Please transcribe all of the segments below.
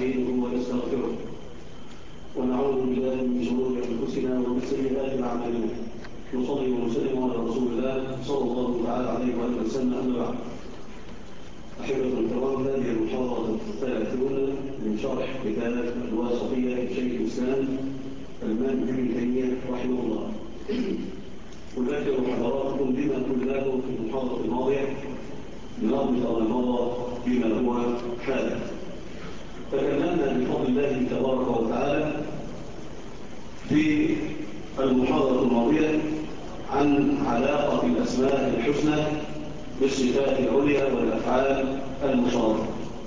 ونستعينه ونستغفره ونعوذ بالله من شرور انفسنا ومن سيئات اعمالنا. نصلي ونسلم على رسول الله صلى الله تعالى عليه واله وسلم. اما بعد، احبه الكرام، هذه المحاضره الثلاثون من شرح كتاب الواسطيه لشيخ الاسلام الامام ابن تيميه رحمه الله. أذكر حضراتكم بما قلناه في المحاضرة الماضية لنربط ما مضى بما هو حادث. تكلمنا بفضل الله تبارك وتعالى في المحاضرة الماضية عن علاقة الأسماء الحسنى بالصفات العليا والأفعال المشاركة،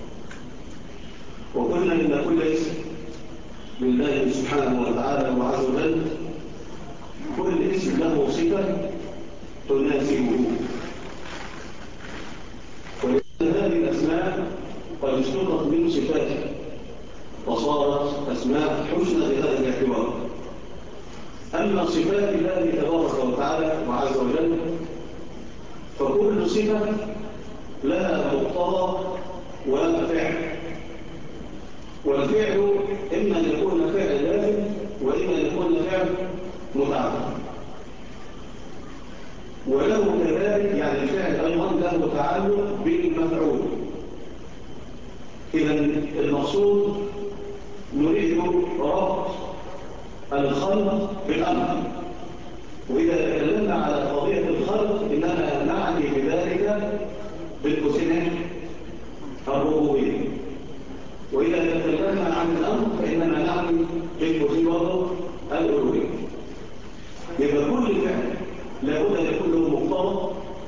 وقلنا إن كل اسم لله سبحانه وتعالى وعز وجل كل اسم له صفة تناسبه، ولأن هذه الأسماء قد اشتقت من صفاته وصارت أسماء حسنى بهذا الاعتبار. أما صفات الله تبارك وتعالى وعز وجل فكل صفة لها مقتضى وفعل، والفعل إما أن يكون فعل لازم وإما أن يكون فعل متعدد، وله كذلك يعني الفعل أيضا له تعلق بالمفعول. إذا المقصود نريد ربط الخلق بالأمر، وإذا تكلمنا على قضية الخلق إننا نعني بذلك بالقسمين الربوبية، وإذا تكلمنا عن الأمر فإننا نعني بالقسمين الألوهية. يبقى كل فعل لابد أن يكون له مقتضى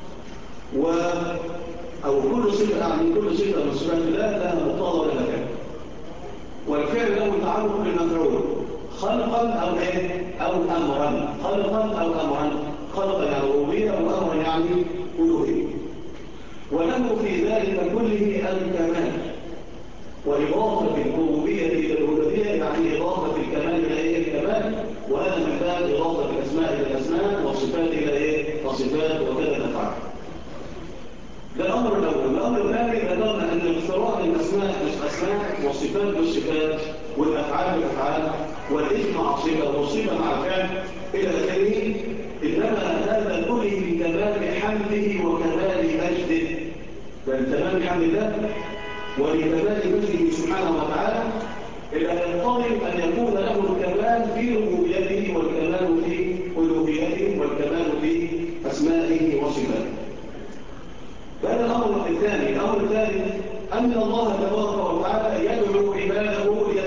أو كل صفة كل صفة من صفات الله لها مقتضى ولها فعل، والفعل له تعلق بالمفعول خلقا أو أو أمرا، خلقا أو أمرا، خلقا يعني ربوبية وأمرا يعني ألوهية، وله في ذلك كله الكمال، وإضافة الربوبية إلى الألوهية يعني إضافة الكمال إلى الكمال، وهذا من باب إضافة الأسماء إلى الأسماء والصفات إلى الصفات وكذا الأفعال. ده الأمر الأول. الأمر الثاني ذكرنا أن اقتران الأسماء بالأسماء والصفات بالصفات والأفعال بالأفعال والاسم مع الصفة والصفة مع الفعل إلى آخره، إنما هذا كله من كمال حمده وكمال مجده، بل تمام حمد الله ولكمال مجده سبحانه وتعالى، إلا يضطرب أن يكون له الكمال في ربوبيته والكمال في ألوهيته والكمال في أسمائه وصفاته. هذا الأمر الثاني. الأمر الثالث أن الله تبارك وتعالى يدعو عباده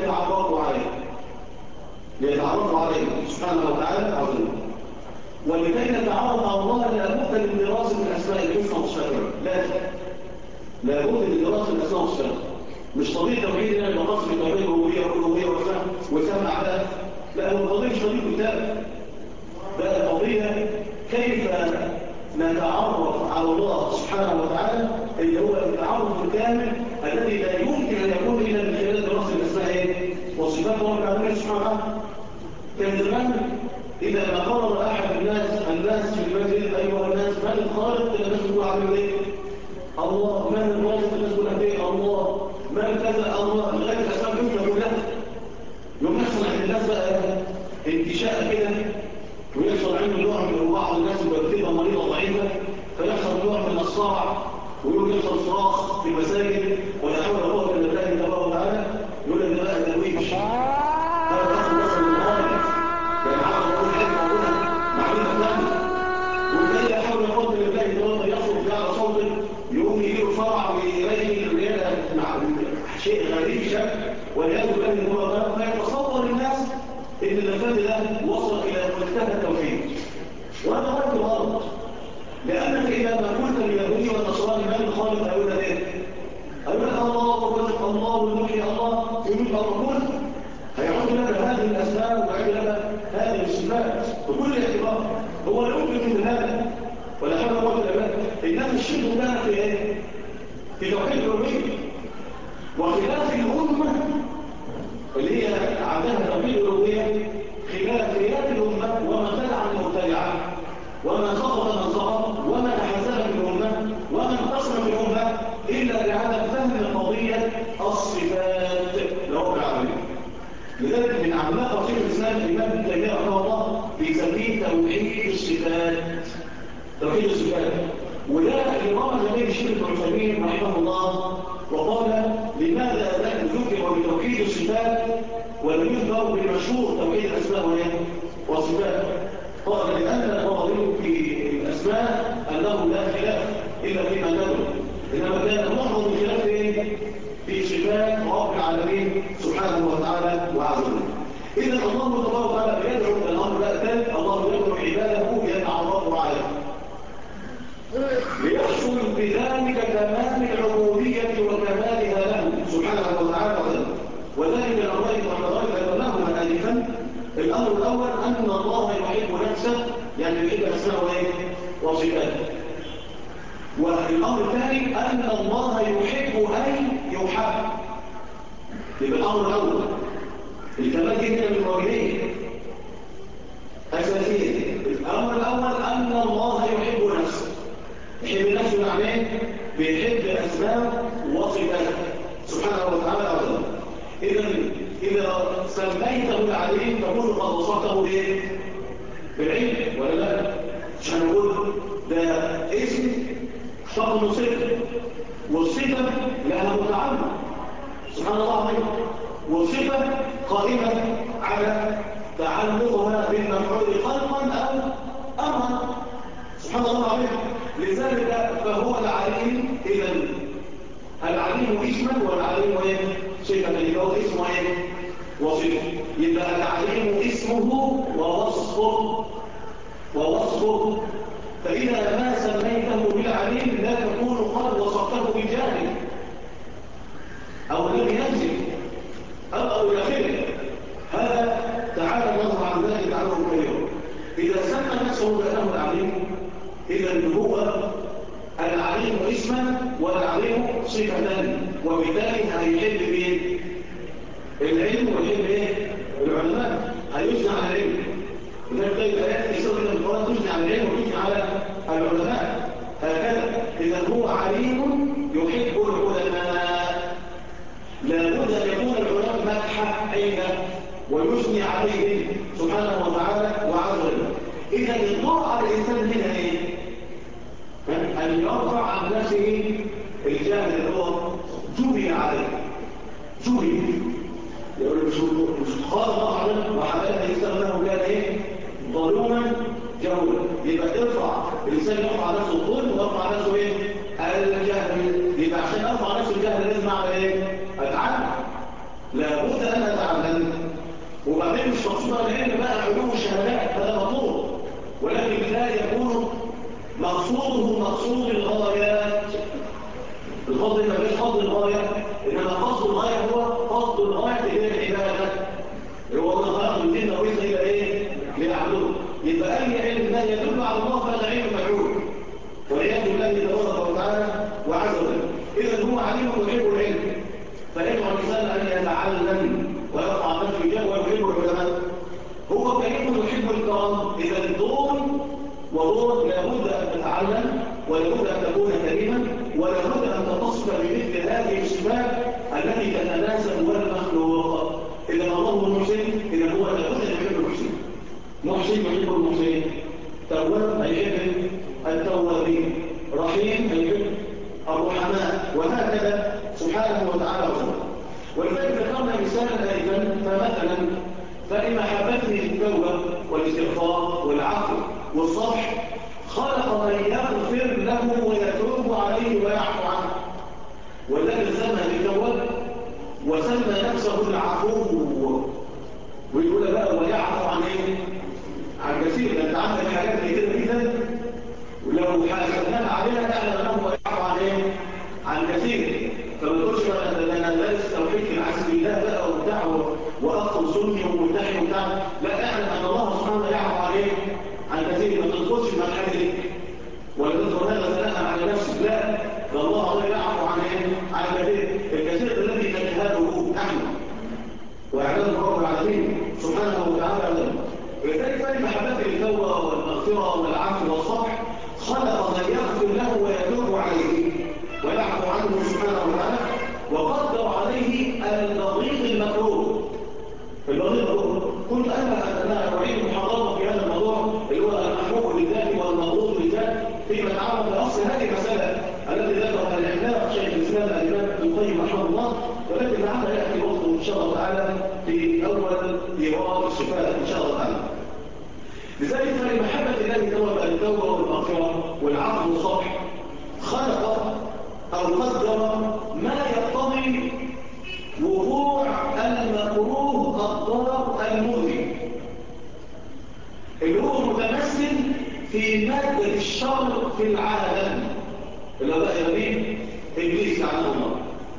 ليتعرفوا عليه سبحانه وتعالى عظيم، ولكي نتعرف على الله لابد من دراسة الأسماء الحسنى والصفات. لابد من دراسة الأسماء والصفات. مش قضية توحيد أن نقص بتوحيد الربوبية والألوهية وسمع على، لا، هو قضية مش قضية كتاب، ده قضية كيف نتعرف على الله سبحانه وتعالى، اللي هو التعرف الكامل الذي لا يمكن أن يكون إلا من خلال دراسة الأسماء وصفات رب العالمين سبحانه وتعالى. كان زمان إذا ما قرر أحد الناس في المسجد أيها الناس من الخالق، الناس يقول عامل إيه؟ الله. من الرازق؟ الناس يقول إيه؟ الله. من كذا؟ الله. لغاية الأسماء الحسنى كلها. يوم يحصل عند الناس بقى انتشاء كده، ويحصل عنده نوع من بعض الناس بتبقى مريضة ضعيفة، فيحصل نوع من الصرع، ويقول يحصل صراخ في المساجد ولا حول ولا قوة إلا بالله تبارك وتعالى، يقول لك ده بقى ترويج. هذا أصل وصل للغاية، يعني عاوز أقول حاجة أقولها معلومة ثانية، وكان لا حول ولا قوة إلا بالله تبارك يصرف على صوته، يقوم يجيله صرع ويريح الرجالة مع شيء غريب شكل، والعياذ بالله تبارك، فيتصور الناس إن النفاذ ده وصل إلى منتهى التوحيد، وهذا غير غلط. لأنك إذا ما قلت لليهودي والنصراني من الخالق أقول لك إيه؟ أقول لك الله والرزق الله والمحيي الله ويقول الله، هيعود لك هذه الأسماء ويعود لك هذه الصفات بكل اعتبار. هو لا يمكن من هذا ولا حول ولا قوة إلا بالله. إنما الشرك كان في إيه؟ في توحيد الربوبية، وخلاف الأمة اللي هي عندها توحيد الربوبية خلافيات الأمة وما تدعى المبتدعة وما سقط من سقط وما تحزب في الأمة وما انقسم في الأمة إلا بعدم فهم قضية الصفات. لو لذلك من أعماق شيخ الإسلام الإمام ابن تيمية رحمه الله بيسميه توحيد الصفات. توحيد الصفات. وده اللي رمز به الشيخ ابن عثيمين رحمه الله وقال لماذا ذكر بتوحيد الصفات ولم يذكر بالمشهور توحيد الأسماء والصفات؟ قال لأن القائل في الأسماء أنه لا خلاف إلا فيما ندرك، إنما كان معظم الخلاف في صفات رب العالمين سبحانه وتعالى وعز وجل. إذا الله تبارك وتعالى يدعو إلى الأمر الثالث، الله يدعو عباده يتعرفوا عليه ليحصل بذلك تمام العبودية وكمالها له سبحانه وتعالى. وذلك الأمرين والقضاء ذكرناهما آنفا. الأمر الأول أن الله يحب نفسه، يعني يحب أسماءه وصفاته. والأمر الثاني أن الله يحب أن يحب. يبقى الأمر الأول الكمال جدا من الوجهين أساسيين. الأمر الأول أن الله يحب نفسه. يحب نفسه معناه بيحب أسماء وصفاته سبحانه وتعالى أولا. إذا سميته العليم تكون قد وصفته بإيه؟ بالعلم ولا لا؟ مش هنقول ده اسم فقط صفة، والصفة لها متعلق سبحان الله عليه، والصفة قائمة على تعلقها بالمفعول خلقا أو أمرا سبحان الله عليه. لذلك فهو العليم. إذا العليم اسما والعليم صفة، يبقى هو اسمه وصفة. يبقى العليم اسمه ووصفه. فإذا ما سميته بالعليم لا تكون قد وصفته بالجاهل أو الذي ينزل أو إلى آخره. هذا تعالى الله عن ذلك عنه كثيرا. إذا سمى نفسه بأنه العليم إذا هو العليم اسما والعليم صفة، وبالتالي هيحب به العلم ويحب العلماء، هيثنى على العلم. لذلك الآيات يستخدم القرآن تثني على العلم وتثني على العلماء هكذا. إذا هو عليم يحب العلماء. لابد أن يكون العلماء مدحا عينا ويثني عليهم سبحانه وتعالى وعز وجل. إذا الدور على الإنسان هنا إيه؟ أن يرفع عن نفسه الجاهل اللي هو جبل عليه. جبل يقول مش خالص عليه وحبايبه يستغنه كان ايه؟ ظلوما جهولا. يبقى ارفع الانسان يرفع نفسه الظلم ويرفع نفسه ايه؟ الجهل. يبقى عشان ارفع نفسه الجهل لازم اعمل ايه؟ اتعلم. لابد ان اتعلم. وبعدين مش مقصود العلم بقى علوم الشهادات، هذا مطلوب، ولكن لا يكون مقصوده مقصود الغايات. الفضل ما فيش فضل الغايه، انما قصد الغايه هو قصد الغايه الى العباده. هو من خلق الدين وليس الى ايه؟ ليعبدوه. يبقى اي علم لا يدل على الله فهذا علم مجهول والعياذ بالله تبارك وتعالى وعز وجل. اذا هو عليم يحب العلم، فيدعو الانسان ان يتعلم ويرفع نفسه جهه ويحب العلماء. هو كريم يحب الكرم. اذا الدور ودور لابد ان تتعلم ولابد ان تكون كريما ولابد ان تتصف بمثل هذه الصفات التي تتناسب والمخلوق. اذا الله محسن اذا هو لابد ان يحب المحسن. محسن يحب المحسنين، تواب يحب التوابين، رحيم يحب الرحماء، وهكذا سبحانه وتعالى وسلم. ولذلك ذكرنا مثالا ايضا. فمثلا فلمحبته التوبه والاستغفار والعفو والصفح خلق من يغفر له ويتوب عليه ويعفو عنه. والذي سمى بالتواب وسمى نفسه العفو، ويقول بقى ويعفو عن ايه؟ عن كثير. ده انت عندك حاجات كتير جدا ولو حاسبناها عليها تعلم انه يعفو عن ايه؟ عن كثير. فما تقولش بقى انا دارس توحيد في العزيز بالله بقى وبتاع واخ سني وملتحي وبتاع. لا، اعلم ان الله سبحانه يعفو عن ايه؟ عن كثير. ما تدخلش في الحاجه دي ولا تدخل هذا ثناء على نفسك. لا، ده الله يعفو عن ايه؟ عن كثير. الكثير الذي نجهله نحن واعلام رب العالمين سبحانه وتعالى. ولذلك فلمحبته التوبه والمغفره والعفو والصفح خلق من يغفر له ويتوب عليه ويعفو عنه سبحانه وتعالى، وقدر عليه البغيض المكروه. الظهر كنت أنا أعيد محاضرة في هذا الموضوع اللي هو المحبوب للذات والمبغوض للذات فيما يتعلق بأصل هذه المسألة التي ذكرها الإحلام شيخ الإسلام الإمام ابن القيم رحمه الله، ولكن لعل يأتي وقته إن شاء الله تعالى في أول إيراد الشفاء إن شاء الله تعالى. لذلك فلمحبة الله التوبة والمغفرة والعفو والصفح خلق أو قدر ما يقتضي وقوع المكروه الضار المؤذي اللي هو متمثل في مادة الشر في العالم اللي هو بقى يمين إبليس لعنه الله.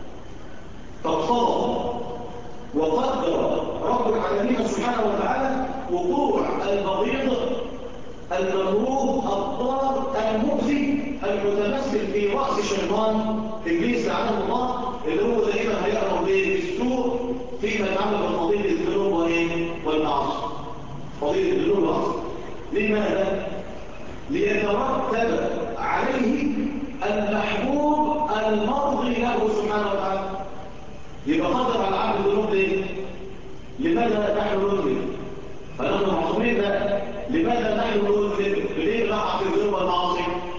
فاقتضى وقدر رب العالمين سبحانه وتعالى وقوع البغيض المكروه الضار المؤذي المتمثل في رأس شيطان إبليس لعنه الله، اللي هو دائما هيأمر بالسوء فيما يتعلق بقضية الذنوب والمعاصي. قضية الذنوب والمعاصي لماذا؟ ليترتب عليه المحبوب المرضي له سبحانه وتعالى. يبقى قدر على العبد الذنوب ليه؟ لماذا نحن نذنب؟ فنحن معصومين ده لماذا نحن نذنب؟ ليه نقع في الذنوب والمعاصي؟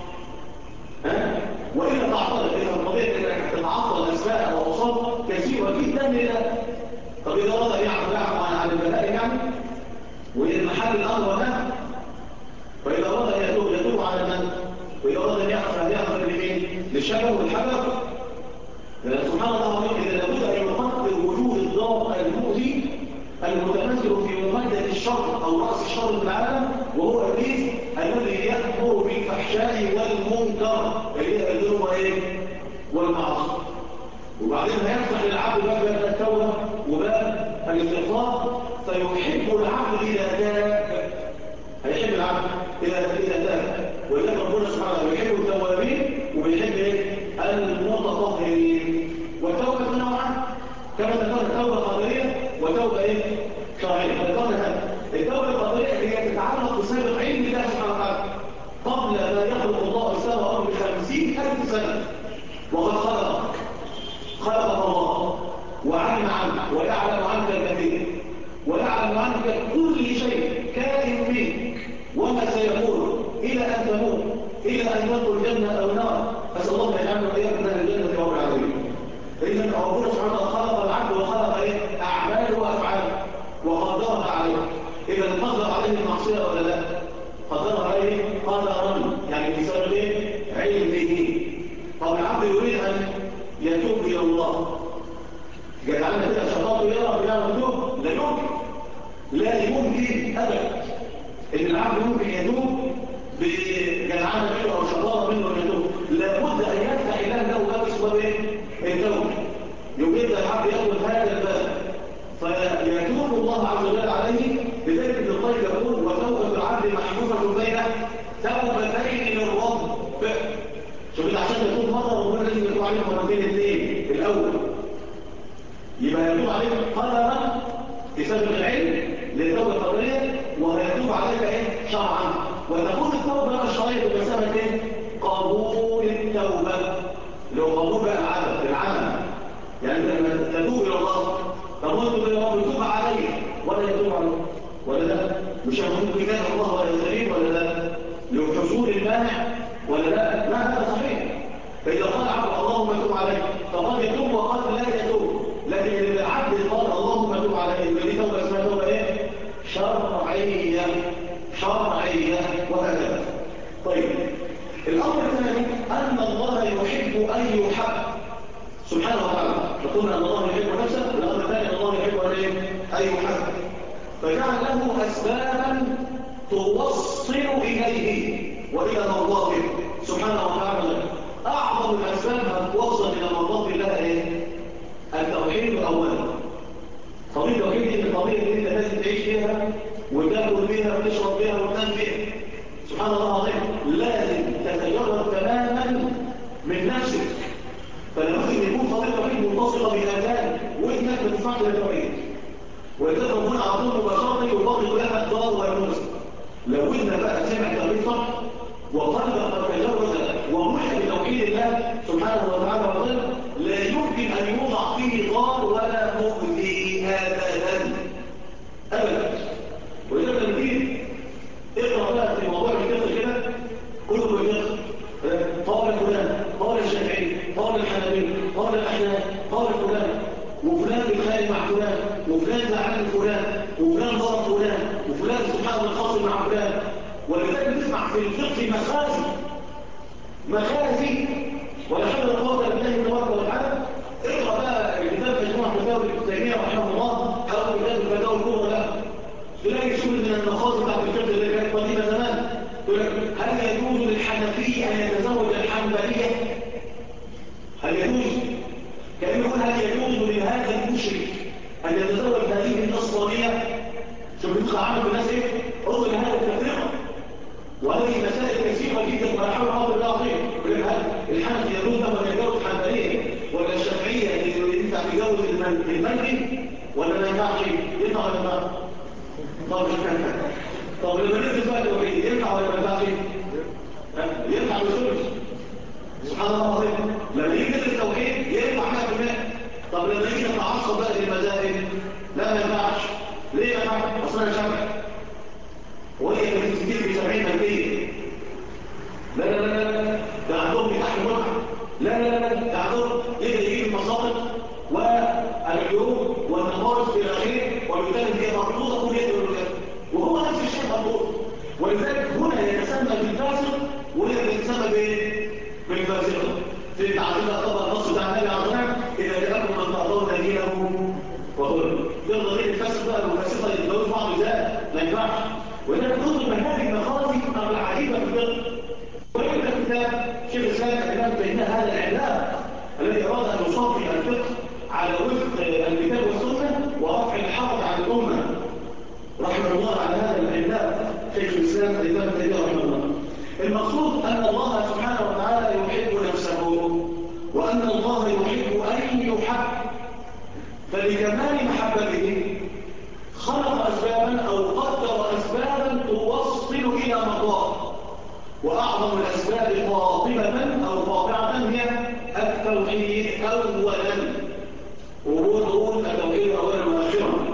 وإلا تعطل إذا القضية أنك تتعطل أسماء وأوصاف كثيرة جدا لله. طب إذا أراد أن يعفو عن البلاء يعني وإن محل الأمر ده، وإذا أراد أن يتوب على من؟ وإذا أراد أن يغفر لمين؟ للشجر والحجر. سبحان الله إذا لابد أن يقدر وجود الضار المؤذي المتمثل في مادة الشر أو رأس الشر في العالم وهو إبليس الذي يأمر بالفحشاء والمنكر اللي هي الذنوب والمعاصي. وبعدين هيفتح للعبد باب التوبة وباب الاستغفار فيحب العبد إذا تاب. هيحب العبد إذا تاب، ولذلك ربنا سبحانه وتعالى يحب التوابين وبيحب المتطهرين. والتوبة نوعان كما ذكرنا، التوبة قدرية وتوبة شرعية. التوبة القدرية هي تتعلق بسبب علم الله سبحانه وتعالى قبل ما يخلق الله السماء والأرض ب50,000 سنة، وقد خلق الله وعلم عنك ويعلم عنك الكثير ويعلم عنك كل شيء كائن منك وما سيكون إلى أن تموت إلى أن تدخل الجنة أو النار. أسأل الله أن يجعلنا وإياكم من أهل الجنة رب العالمين. إذا ربنا سبحانه وتعالى خلق العبد وخلق أعماله وأفعاله وقدرها عليه. إذا قدر عليه المعصية ولا لا؟ قدر عليه قدرا يعني بسبب علمه. طب العبد يريد أن يتوب إلى الله، جعلنا كده شطاطه يرى بلا مكتوب؟ لا يمكن، لا يمكن أبدا إن العبد ممكن يتوب بجدعانة منه أو شطارة منه أن يتوب. لابد أن يفتح الله له باب اسمه التوبة. يبدأ العبد يأخذ هذا الباب فيتوب الله عز وجل عليه. لذلك ابن القيم يقول وتوبة العبد محفوفة بين توبتين للرب. شوف انت عشان تتوب مرة ربنا لازم يتوب عليه مرتين اثنين. الأول يبقى يتوب عليك قدرا بسبب العلم للتوبة القدرية، ويتوب عليك شرعا. وتكون التوبة الشرعية بمثابة قبول التوبة لو قبول بقى العمل يعني لما تتوب إلى الله تموت إلى الله يتوب عليه ولا يتوب عليه ولا لا؟ مش ممكن كان الله ولا يزالين ولا لا؟ لحصول المانع ولا لا؟ لا هذا صحيح. فإذا قال عبد اللهم تب عليه فقد يتوب وقد لا يتوب، لكن العبد قال اللهم تب عليه يبقى دي توبة اسمها توبة شرعية وهكذا. طيب الأمر الثاني أن الله يحب أن يحب سبحانه وتعالى. فقلنا أن الله يحب نفسه. الأمر الثاني أن الله يحب أن يحب، فجعل له أسبابا توصل إليه وإلى مرضاته سبحانه وتعالى. أعظم الأسباب توصل إلى مرضات الله التوحيد أولا. قضية التوحيد دي القضية اللي أنت لازم تعيش فيها وتاكل فيها وتشرب فيها وتنام فيها. سبحان الله العظيم لازم تتجرد تماما من نفسك. فلابد ان يكون قضيه التوحيد متصله بالاذان وانك ما تسمعش للتوحيد، ولذلك ربنا على طول مباشره يفضل لها الضار والنصر. لو ان بقى سمع التوحيد صح وقلبك قد تجرد وملك بتوحيد الله سبحانه وتعالى وظل لا يمكن ان يوضع فيه ضار ولا مؤذي ابدا. واصل مع فلان. ولذلك تسمع في الفقه مخازي ولا حول ولا قوه الا بالله تبارك وتعالى. اقرا بقى كتاب مجموعه فتاوى ابن تيميه رحمه الله او كتاب الفتاوى الكبرى ده، تلاقي شغل من المخازي بتاعت الفقه اللي كانت قديمه زمان. يقول لك هل يجوز للحنفي ان يتزوج الحنبليه؟ هل يجوز؟ كأنه يقول هل يجوز لهذا المشرك ان يتزوج هذه النصرانيه؟ شوف يبقى عامل الناس ايه؟ انظر لهذه التفرقه. وهذه مسائل كثيره جدا ولا حول ولا قوه الا بالله. هل الحنفي يجوز له ان يتزوج حنبليه؟ ولا الشافعيه ينفع يتزوج المالكي؟ ولا ما ينفعش؟ ينفع ولا ما ينفعش؟ طب لما نزل بقى الوحيد ينفع ولا ما ينفعش؟ ينفع بالثلث. سبحان الله العظيم. لما يجي التوحيد ينفع 100%. طب لما يجي نتعصب بقى للمذاهب لا ما ينفعش. ليه ما ينفعش؟ اصلا انا شافعي وهي كانت بتجيب ب 70 ملكيه. لا لا لا لا ده عندهم تحت متعه. لا لا لا ده عندهم يجي المصادر والعيوب والنقائص في الاخير وبالتالي هي مربوطه كل يد والرجال. وهو نفس الشيء مربوط. ولذلك هنا يتسمى بالفاسق وهنا يتسمى بالفاسقه. في تعظيم طبعا النص بتاع النبي عليه الصلاه والسلام اذا جاءكم من ترضون دينه وخلقه. يرضى غير الفاسق بقى والفاسقه اللي يتجوزوا بعض ازاي؟ ما ينفعش. ولذلك تنظر من هذه المخازي العجيبه في الفقه. ويكتب كتاب شيخ الاسلام الامام تيميه هذا الاعلام الذي اراد ان يصفي الفقه على وفق الكتاب والسنه ورفع الحرج عن الامه. رحمه الله على هذا الاعلام شيخ الاسلام الامام تيميه رحمه الله. المقصود ان الله سبحانه وتعالى يحب نفسه وان الله يحب ان يحب. فلكمال محبته خلق أسبابا أو قدر أسبابا توصل إلى مطار. وأعظم الأسباب قاطبة أو قاطعة هي التوحيد أولا. ورود التوحيد أولا وآخرا.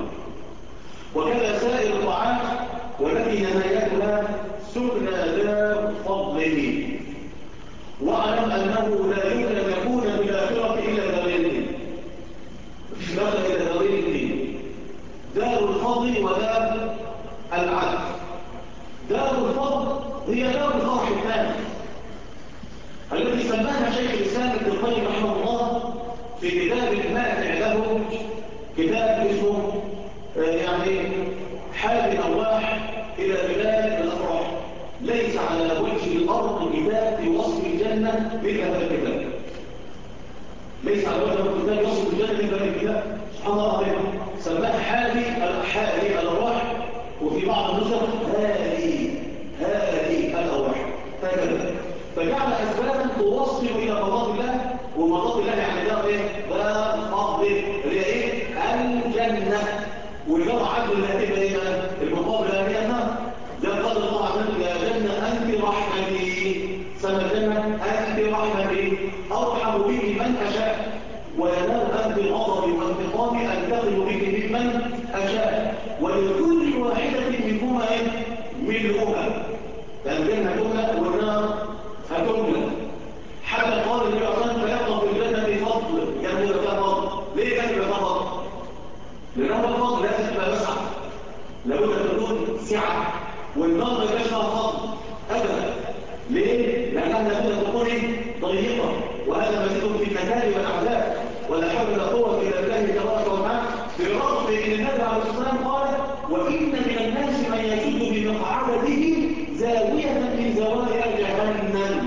وكذا سائر الطاعات والتي نهايتها سكن دار فضله. واعلم أنه لا يمكن أن يكون بالآخرة إلا دارين. مش داخل إلى دارين. دار الفضل ودار العدل. دار الفضل هي دار الفرح الثاني التي سماها شيخ الاسلام ابن القيم رحمه الله في كتاب الماتع له، كتاب اسمه يعني حال الارواح الى بلاد الافراح. ليس على وجه الارض كتاب في وصف الجنه مثل هذا الكتاب. ليس على وجه الارض كتاب يوصف الجنه مثل هذا الكتاب. سبحان الله العظيم. سماها حالي الارواح، وفي بعض النسخ هذه الارواح هكذا. فجعل اسبابا توصل الى مرضات الله، ومرضات الله يعني ده ايه؟ ده فضل اللي هي ايه؟ الجنه. والجرى عدل اللي هتبقى ايه بقى؟ المقابل هي النار. ده قدر الله عز وجل يا جنه انت رحمتي. سمى الجنه انت رحمتي ارحم بك من اشاء وينال أنت غضبي وانتقامي أنتقم بك ممن أشاء ولكل واحدة منهما ملؤها. الجنة تملأ والنار هتملأ. حتى قال النبي صلى الله عليه وسلم فيبقى في الجنة فضل. يعني يبقى فضل. ليه كان يبقى فضل؟ لأنه الفضل لازم تبقى واسعة، لابد أن تكون سعة. والنار ما يبقاش فيها فضل أبدا. ليه؟ لأنها لابد أن تكون ضيقة، وهذا مزيد في النكال والأعداء. ولا حول ولا قوة إلا بالله تبارك وتعالى. برغم أن النبي عليه الصلاة والسلام قال وإن من الناس من يسد بمقعدته زاوية من زوايا جهنم.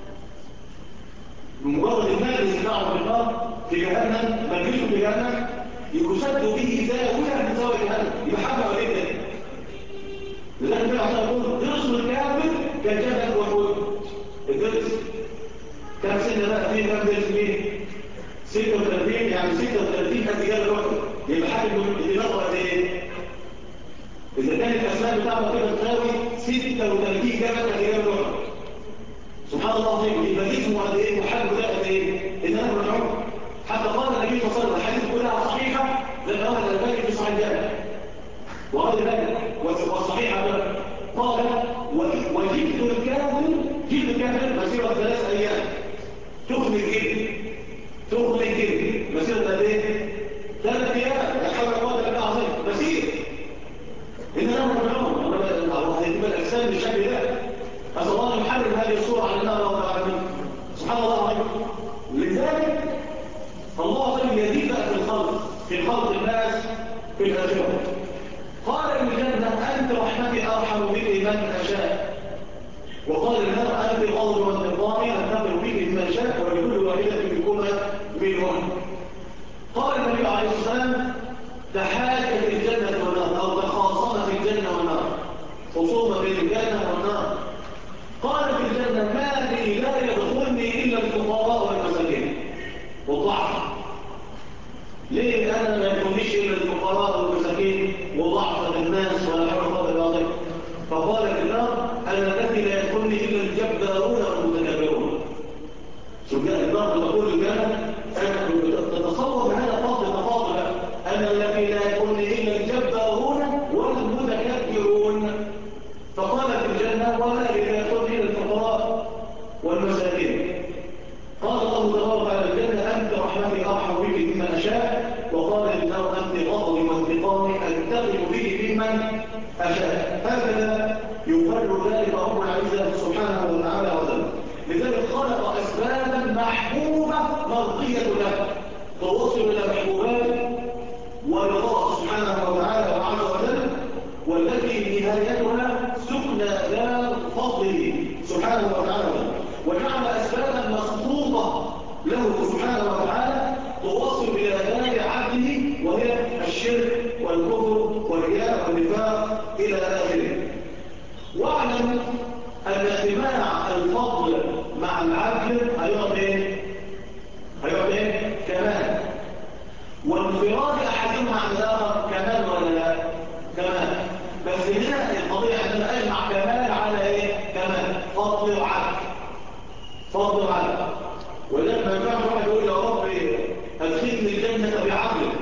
بمجرد المال اللي سمعه بالنار في جهنم مجلسه في جهنم يسد به زاوية من زوايا جهنم. يبقى حاجة قليلة. لذلك النبي عليه الصلاة والسلام درس الكافر كالجبل والود. الدرس كم سنة بقى فيه كم درس فيه؟ 36. يعني 36 قد جاب الوقت. يبقى حاجة اللي نقرأ قد ايه؟ إذا كان الأسباب بتاعته كده تساوي 36 جابت قد جاب الوقت. سبحان الله العظيم. يبقى جسمه قد ايه وحجمه ده قد ايه؟ إنما بالعمر. حتى قال النبي صلى الله عليه وسلم الحديث كلها صحيحة لما قال الألباني في صحيح الجامع وغير ذلك والصحيحة قال وجبت الكافر مسيرة 3 أيام تخرج الجن مسيرة قد ايه؟ 3 أيام. يا حول الله بالله العظيم. مسير إن أنا بالعمر. الله في خلق الناس في الآخرة. قال الجنة أنت رحمتي أرحم بك من أشاء، وقال النار أنت غضب وانتقامي أنتقم بك من أشاء ولكل واحدة منكما منهم. قال النبي عليه الصلاة والسلام تحاجت الجنة والنار أو تخاصمت الجنة والنار، خصومة بين الجنة والنار. قال في الجنة ما لي لا يدخلني إلا الفقراء والمساكين والضعف. ليه أنا ما يدخلنيش إلا الفقراء والمساكين وضعف الناس ولا حول ولا قوة؟ فقال في النار أنا الذي لا يدخلني إلا الجبارون والمتكبرون. سجاء النار تقول الجنة تتصور بهذا الفضل تفاضل أن الذي لا يدخلني إلا الجبارون والمتكبرون. فقال في الجنة وما لي لا يدخلني إلا الفقراء والمساكين. قال الله تبارك على الجنة أنت رحمتي أرحم بك ممن أشاء، وقال للنار أنت غضبي وانتقامي أنتقم بك ممن أشاء. هكذا يقرر ذلك رب العزة سبحانه وتعالى وجل. لذلك خلق أسبابا محبوبة مرضية له توصل إلى محبوبات ورضاه سبحانه وتعالى وعز وجل، والتي نهايتها سكنى دار فضله سبحانه وتعالى، وجعل أسبابا مسقوطة له سبحانه وتعالى تواصل إلى دار عدله، وهي الشرك والكفر والرياء والنفاق إلى آخره. واعلم أن اجتماع الفضل مع العدل هيقعد إيه؟ كمان. وانفراد أحدهما عن الآخر كمان ولا لا؟ كمان. بس هنا القضية عندما أجمع كمان على إيه؟ كمان فضل وعدل. فضل وعدل. ولما ينفعش واحد يقول يا رب أدخلني الجنة بعدلك.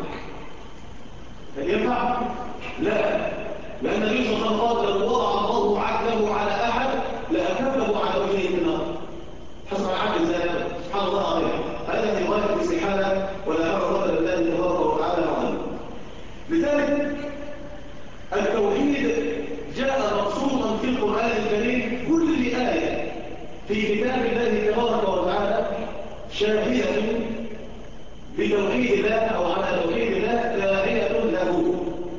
ينفع؟ لا. لأن النبي صلى الله عليه وسلم لو وضع الله عدله على أحد لأكبه على وجهه النار. حسب العدل ازاي؟ سبحان الله عليه. هذا في غاية الاستحالة ولا حول ولا قوة إلا بالله تبارك وتعالى وعلا. لذلك التوحيد جاء مقصودا في القرآن الكريم. كل آية في كتاب الله تبارك وتعالى شاهدة بتوحيد الله أو على توحيد الله داعية له.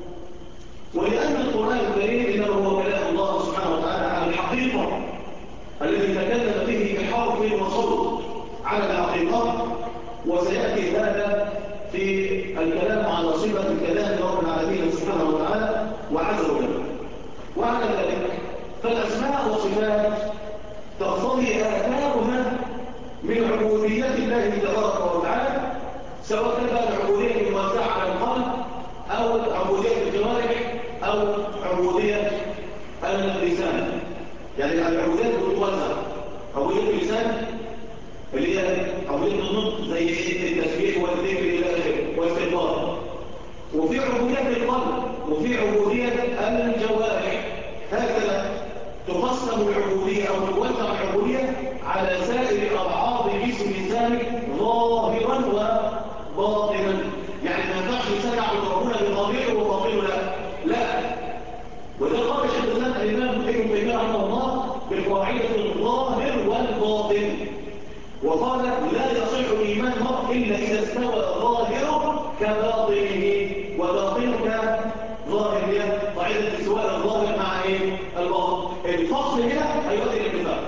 ولأن القرآن الكريم إنما هو كلام الله سبحانه وتعالى على الحقيقة الذي تكلم به بحرف وصوت على الحقيقة، وسيأتي هذا في الكلام على صفة الكلام رب العالمين سبحانه وتعالى وعز وجل. وعلى ذلك فالأسماء والصفات تقتضي آثارها من عبودية الله تبارك وتعالى، سواء كانت العبودية الموزعة على القلب أو عبودية الجوارح أو عبودية اللسان. يعني العبودية بتتوزع. عبودية اللسان اللي هي عبودية النطق زي التسبيح والذكر إلى آخره والاستغفار، وفي عبودية القلب وفي عبودية الجوارح. هكذا تقسم العبودية أو توزع العبودية على سائر أبعاد جسم الإنسان ظاهرا وباطنا. يعني ما ينفعش الإنسان يعبد ربنا بظاهره وباطنه، لا. وده قال شيخ الإسلام الإمام ابن تيمية رحمه الله بقاعدة الظاهر والباطن، وقال لا يصح الإيمان مرء إلا إذا استوى ظاهره كباطنه وباطنه كظاهر. هي قاعدة استواء الظاهر مع الباطن. الفصل هنا هيؤدي إلى النفاق.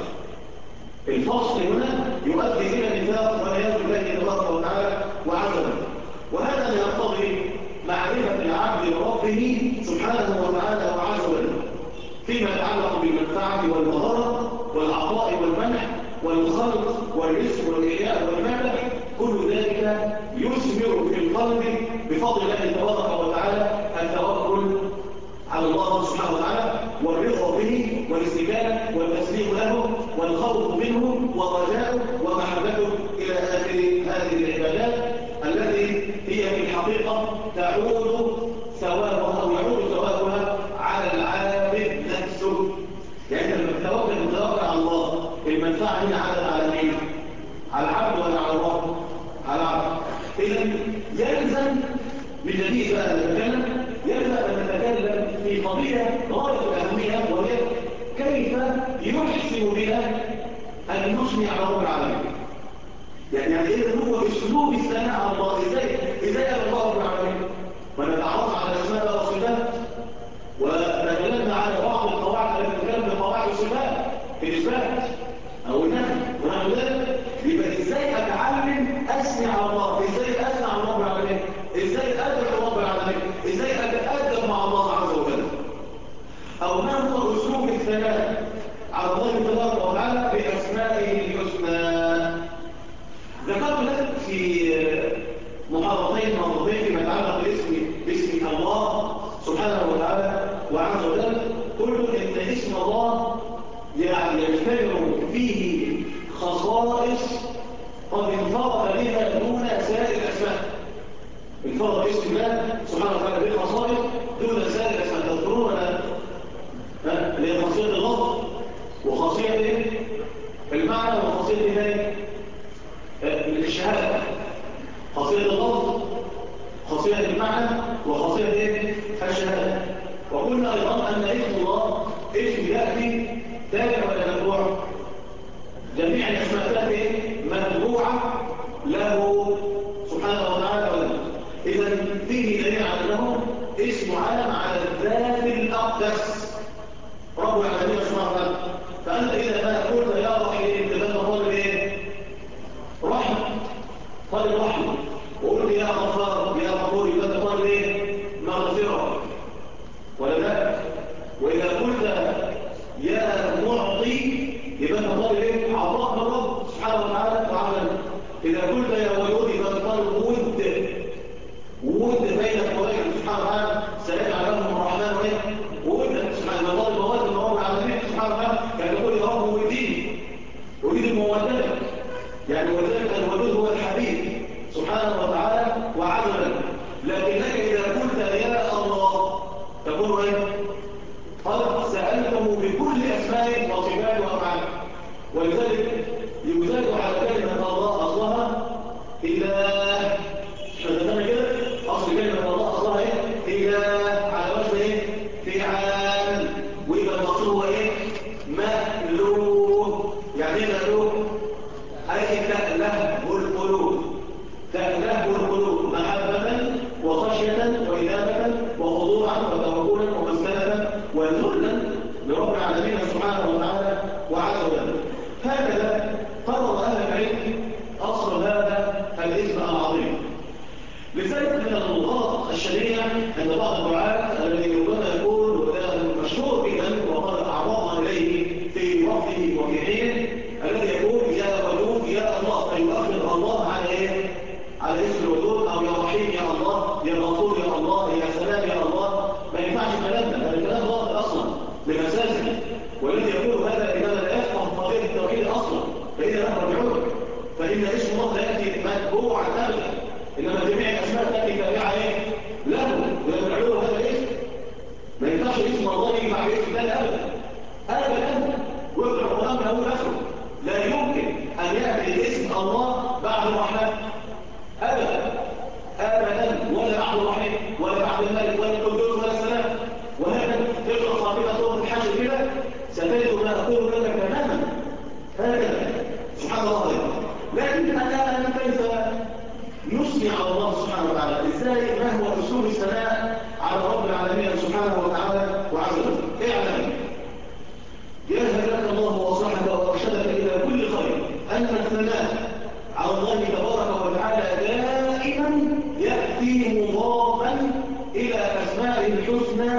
الفصل هنا يؤدي إلى النفاق والعياذ بالله تبارك وتعالى وعز وجل. وهذا يقتضي معرفة العبد لربه سبحانه وتعالى وعز وجل فيما يتعلق بالمنفعة والمضرة والعطاء والمنح والخلق والرزق والإحياء والمعنى. كل ذلك يثمر في القلب بفضل الله تبارك وتعالى التوكل على الله سبحانه وتعالى والرضا به والاستكانة والتسليم له والخوف منه والرجاء ومحبته إلى آخر هذه العبادات التي هي في الحقيقة تعود ثوابها أو يعود ثوابها على العابد نفسه. يعني لما تتوكل على الله المنفعة هنا على مين؟ على العبد ولا على الله؟ على العبد. إذا يلزم بجديد بقى نتكلم، يلزم أن نتكلم في قضية غاية الأهمية، وهي كيف يحسن بنا أن نثني على رب العالمين. يعني ايه هو اسلوب الثناء على الله؟ ازاي قال الله رب العالمين؟ ونتعرف على اسماء وصفات وتكلمنا على بعض القواعد التي تتكلم في قواعد الصفات في الاثبات او النفي ونحو ذلك. يبقى ازاي اتعلم اثني على الله؟ ازاي اثني على رب العالمين؟ ازاي ادعو رب العالمين؟ ازاي اتادب مع الله عز وجل؟ او ما هو اسلوب الثناء على الله تبارك وتعالى باسمائه الحسنى؟ ذكرت لك في محاضرتين مرتين فيما يتعلق باسم الله سبحانه وتعالى وعز وجل. قلت ان اسم الله يعني يجتمع فيه خصائص قد انفرد بها دون سائر الاسماء. انفرد اسم الله سبحانه وتعالى بخصائص دون سائر الاسماء. تذكرون اللي هي خاصيه اللفظ وخاصيه المعنى وخاصيه الشهاده. خاصيه اللفظ، خاصيه المعنى، وخاصيه الشهاده. وقلنا ايضا ان اسم الله اسم ياتي تابع ولا متبوع؟ جميع الاسماء تاتي متبوعه له سبحانه وتعالى. اذا فيه دليل على انه اسم علم على الذات الاقدس رب العالمين سبحانه وتعالى. فانت اذا ما قلت يا رحيم تبقى طالب ايه؟ رحمه، طالب رحمه. وقلت يا غفار يا غفور يبقى طالب ايه؟ مغفره ولا لا؟ واذا قلت يا معطي يبقى انت طالب ايه؟ عطاء من الرب سبحانه وتعالى وعمل. اذا قلت يا ودود يبقى انت طالب ود بينك وبين سبحانه وتعالى. سيجعل لهم الرحمن ايه؟ ودا سبحانه وتعالى. مواد من رب العالمين سبحانه وتعالى كان يقول يا رب وديني اريد المودة. يعني وذلك الودود هو الحبيب سبحانه وتعالى وعزلا. لكنك اذا قلت يا الله تقول ايه؟ قد سألته بكل أسماء وصفات وأفعال. ولذلك يزاد على كلمة الله أصلها إله. شهدتنا كده أصل كلمة الله أصلها إيه؟ إله على وجه إيه؟ فعال. ويبقى المقصود هو إيه؟ مألوه. يعني إيه مألوه؟ أي تأله القلوب. تأله القلوب محبة وخشية وإنابة وخضوعا وتوكلا ومسكنة وذلا لرب العالمين سبحانه وتعالى وعز وجل. هكذا قرر أهل العلم أصل هذا الاسم العظيم. لذلك من الغلط الشنيع عند بعض الدعاة الذي ربما يكون وده مشهور جدا وقد أعرضنا إليه في وقته وفي حينه الذي يقول يا ودود يا الله، فيؤخر الله على إيه؟ على اسم الودود، أو يا رحيم يا الله، يا غفور يا الله، يا سلام يا الله. ما ينفعش الكلام ده، الكلام غلط أصلا بمساسه. والذي يقول هذا إنما لا يفهم قضية التوحيد أصلا فإذا لا رجعون. فإن اسم الله لا يأتي متبوعا أبدا، إنما جميع الأسماء تأتي تابعة إيه؟ له ويدعوه هذا الاسم. ما ينفعش اسم الله يجي مع اسم ثاني أبدا أبدا. ويقرأ القرآن من أول آخره لا يمكن أن يأتي اسم الله بعد الرحمن أبدا أبدا، ولا بعد الرحيم ولا بعد الملك ولا القدوس ولا السلام. وهكذا تقرأ صاحبة سورة الحج كده ستجد ما أقول لك تماما هكذا سبحان الله. لكن الآن كيف نثني على الله سبحانه وتعالى؟ ازاي؟ ما هو اسلوب الثناء على رب العالمين سبحانه وتعالى وعز وجل؟ اعلم يهديك الله وصحك وارشدك الى كل خير ان الثناء على الله تبارك وتعالى دائما ياتي مضافا الى اسمائه الحسنى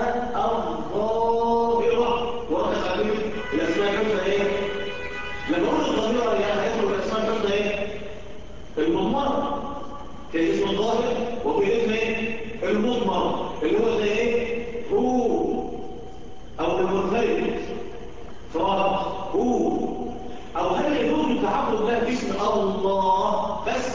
الظاهره. وركز على الاسماء الحسنى ايه؟ لما نقول الظاهره يعني هيدخل الاسماء الحسنى ايه؟ المضمره. في اسم الظاهر وفي اسم ايه؟ المضمر اللي هو زي ايه؟ هو او المنفرد فرد هو. او هل يجوز التعبد الله باسم الله بس؟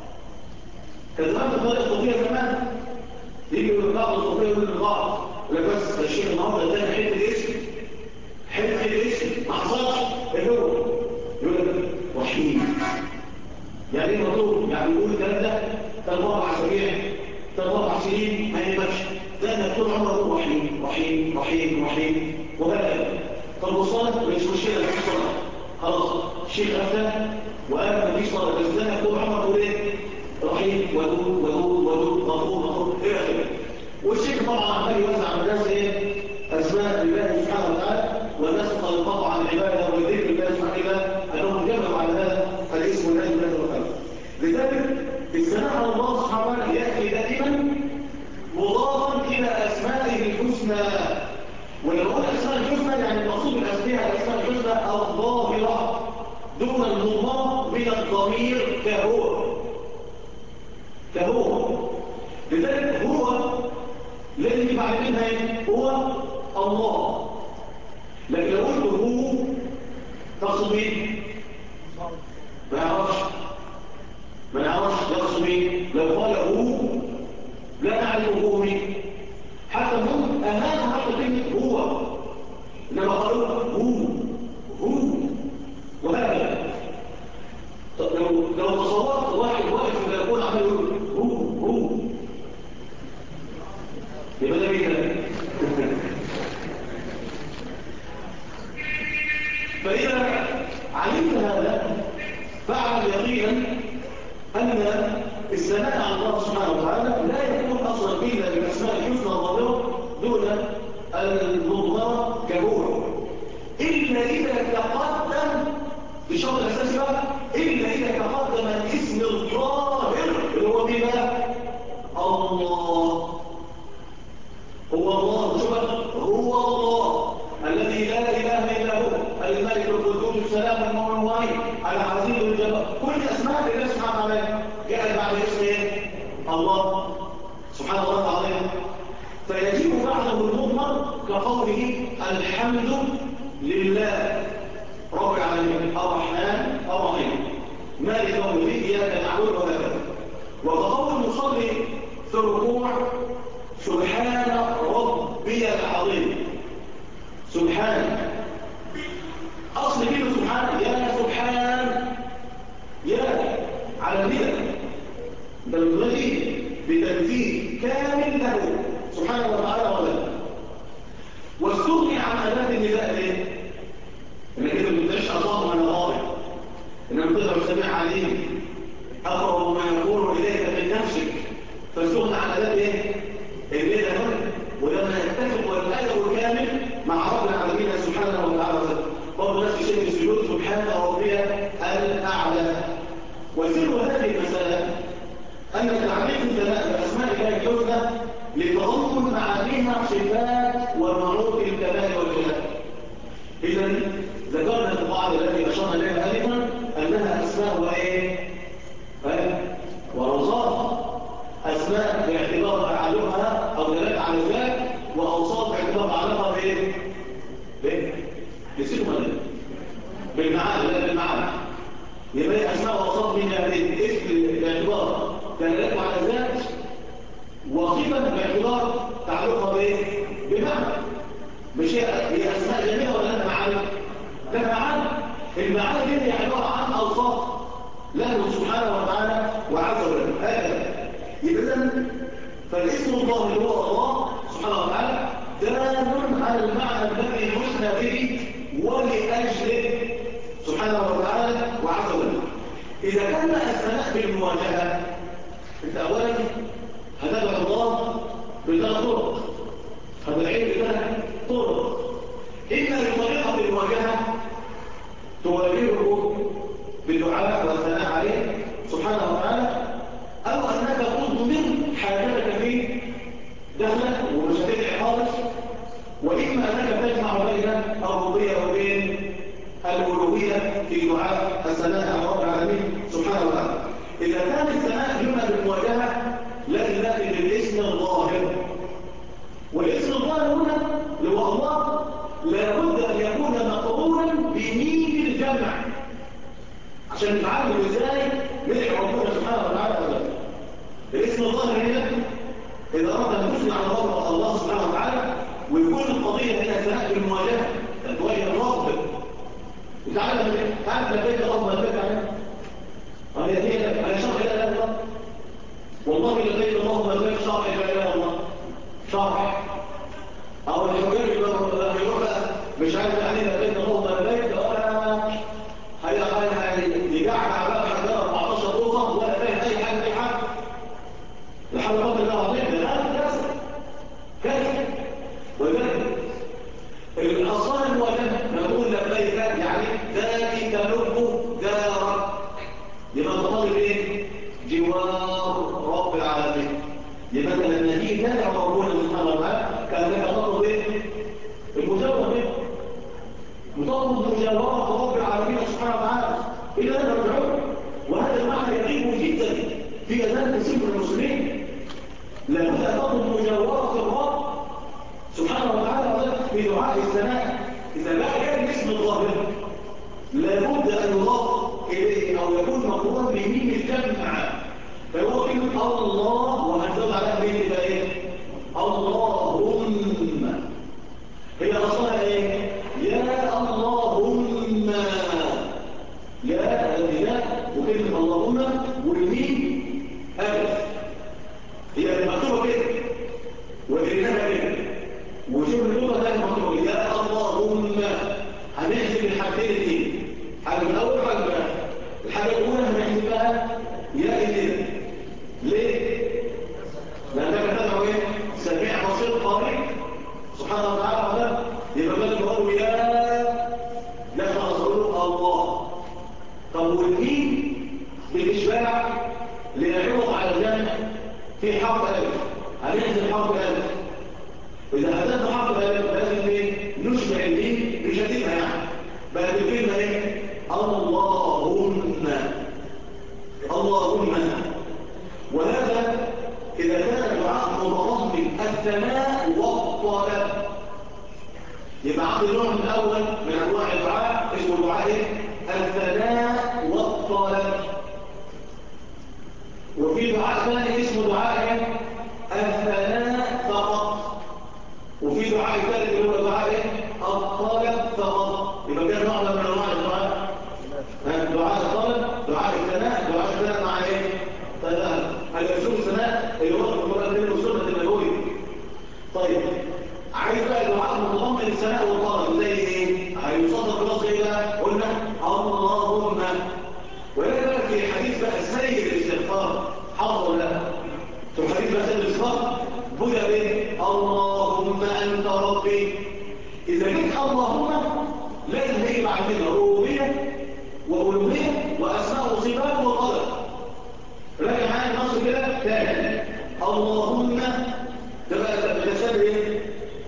كذلك الطريقه الصوفيه زمان يجي بعض الصوفيه يقول للبعض ولا بس الشيخ النهارده ادانا حته الاسم، حته الاسم ما حصلش اللي هو يقول لك رحيم. يعني ايه مطلوب؟ يعني يقول الكلام ده 4 أسابيع 4 سنين ما يهمكش، ده انك طول عمرك رحيم رحيم رحيم رحيم وهكذا. طب والصلاه مش مشكله في الصلاه، خلاص الشيخ افتى وقال مفيش طالب بس زي ما يقول عمر يقول ايه؟ رحيم ودود ودود ودود غفور غفور الى اخره. والشيخ طبعا عمال يوزع على الناس ايه؟ اسماء الله سبحانه وتعالى، والناس قد انقطعوا عن العباده وذكر الله سبحانه وتعالى انهم جمعوا على هذا الاسم والعلم والله وخير. لذلك الثناء على الله سبحانه وتعالى ياتي دائما مضافا الى اسمائه الحسنى. ولما نقول اسماء الحسنى يعني المقصود بالاسماء الحسنى الظاهره دون المضمار من الضمير كهو. لذلك هو الذي يجب علينا هو الله. لكن لو قلت هو تقصد ايه؟ ما يعرفش يقصد ايه؟ لو قال هو لا نعرف هو مين. حتى هم أهان حتى كلمة هو، إنما قالوا هو وهكذا. لو تصورت واحد واقف ويقول عمال يقول هو يبقى ده مين؟ فإذا علمت هذا فاعلم يقينا أن الثناء على الله سبحانه وتعالى لا يكون أصلا إلا بالأسماء الحسنى الظاهرة دون المضمرة كهو، إلا إذا تقدم بشرط الأساسي بقى، إلا إذا تقدم الاسم الظاهر اللي هو مين بقى؟ الله. هو الله، هو الله الذي لا إله إلا هو الملك القدوس السلام المؤمن العزيز الجبار. كل أسماء الله سبحانه وتعالى جاءت بعد اسم ايه؟ الله سبحانه وتعالى. فيجيب بعده المضمر كقوله الحمد لله رب العالمين الرحمن الرحيم مالك يوم الدين اياك نعبد وهكذا. وكقول المصلي في الركوع سبحان ربي العظيم. سبحان اصل كلمه سبحان يا سبحان يا على الندى بلغته بتنزيه كامل له سبحانه وتعالى وله. واستغني عن اداه النداء ليه؟ انك انت ما بتقولش اللهم انا راضي، انما تقدر سميع عليم اقرب ما يكون اليك من نفسك، فاستغني عن اداه ايه؟ النداء هنا. ولما يتفق والادب الكامل مع رب العالمين سبحانه وتعالى برضه نفس الشيء في السجود سبحان ربي الاعلى. وسر هذه المساله ان تعريف الثناء باسماء الله الحسنى لتضمن معانيها صفات ومعروف الكمال والجلال. اذا ذكرنا القاعده التي اشرنا اليها انفا انها اسماء وايه؟ واوصاف. اسماء باعتبار تعلقها او دلاله على الذات، واوصاف باعتبار تعلقها بايه؟ بالمعاني لا بالمعاني. يبقى اسماء واوصاف من هذه اسم باعتبار دلاله على الذات، وصفه باعتبار تعلقها بايه؟ بمعنى. مش هي اسماء جميله ولا لها معاني؟ لها معاني. المعاني دي هي عباره عن اوصاف له سبحانه وتعالى وعز وجل. هكذا يبقى فالاسم الله اللي هو الله سبحانه وتعالى دال على المعنى الذي يحسن به ولاجله سبحانه وتعالى وعز وجل. اذا كان الثناء بالمواجهه، انت اولا هتدعو الله بثلاث طرق، هتدعيه بثلاث طرق. اما بطريقه المواجهه تواجهه بالدعاء والثناء عليه سبحانه وتعالى، او انك تضمن حاجتك فيه دخلك ومش هتدعي خالص، واما انك تجمع بين الربوبيه وبين الالوهيه في دعاء الثناء على رب العالمين سبحانه وتعالى. اذا كان الثناء يمنى بالمواجهه لكن بالاسم الظاهر، والاسم الظاهر هنا اللي هو الله لابد ان يكون مقرونا بميم الجمع عشان نتعلم ازاي ندعي ربنا سبحانه وتعالى. الاسم الظاهر هنا اذا اردت ان تثني على الله سبحانه وتعالى ويكون القضيه هي ثناء بالمواجهه، تواجه الرب وتعالى لبيك اللهم لبيك عليه. هي انا شرح لا اله الا الله، والله لبيك اللهم لبيك شرح لا اله الا الله، شرح او الحجاج لما يروح مش عارف يعني لبيك اللهم لبيك ولا هيجعل بقت الكلمة ايه؟ اللهم. اللهم. وهذا إذا كان الدعاء متضمن الثناء والطلب، يبقى عندي نوع من الأول من أنواع الدعاء اسمه دعاء ايه؟ الثناء والطلب. وفي دعاء ثاني اسمه دعاء ايه؟ الثناء فقط. وفي دعاء ثالث اللي هو دعاء ايه؟ الطلب فقط. يبقى كان نوع من انواع الدعاء. دعاء الطلب، دعاء الثناء، دعاء الثناء مع ايه؟ الاسلوب الثناء اللي هو في القران الكريم والسنه النبويه. طيب عايز بقى دعاء متضمن الثناء والطلب زي ايه؟ هيوصل خلاص ايه بقى؟ قلنا اللهم. ولكن بقى في حديث بقى سيد الاستغفار حاضر ولا في حديث بقى سيد الاستغفار بدأ بايه؟ اللهم انت ربي. اذا جيت اللهم لازم تيجي بعد كده ربوبيه والوهيه واسماء وصفات وقدر. راجع معايا النص كده تاني. اللهم ده بقى بتسبب ايه؟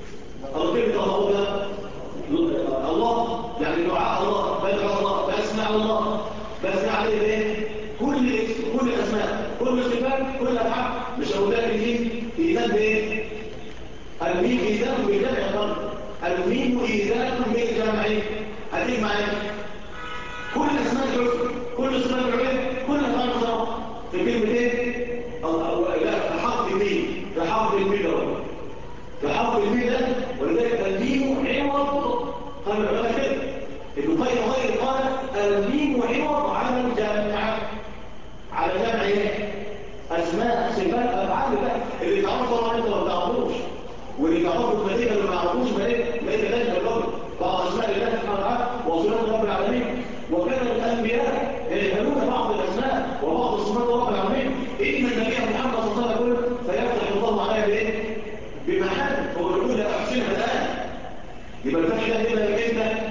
الله يعني دعاء الله، بدعو الله، بأسمع الله، بأسمع عليه ايه؟ كل اسم، كل الأسماء، كل الصفات، كل الأفعال. مش هقول لك الميم إيذان بإيه؟ الميم إيذان بالجمع يا طارق. الميم إيذان بالجمع. هتجمع ايه؟ كل الأسماء الحسنى، كل الصفات العليا، كل الأفعال الصراحة في كلمة ايه؟ لا في حرف الميم، في حرف الميم ده حرف الميم ده. ولذلك الميم عوض. قال العلماء كده ابن القيم غير قال الميم عوض على الجمع. على جمع ايه؟ اسماء صفات افعال الله. اللي تعرفه طبعا انت ما تعرفوش، واللي تعرفه الملائكه اللي ما يعرفوش ملائكه لا تجرب بعض اسماء الله سبحانه وتعالى وصفات رب العالمين. وكان الانبياء يجهلون بعض الاسماء وبعض الصفات رب العالمين. ان النبي محمد صلى الله عليه وسلم يقول فيفتح الله عليه بايه؟ بمحل. هو يقول لا احسنها الان. يبقى الفتح ده كده امتى؟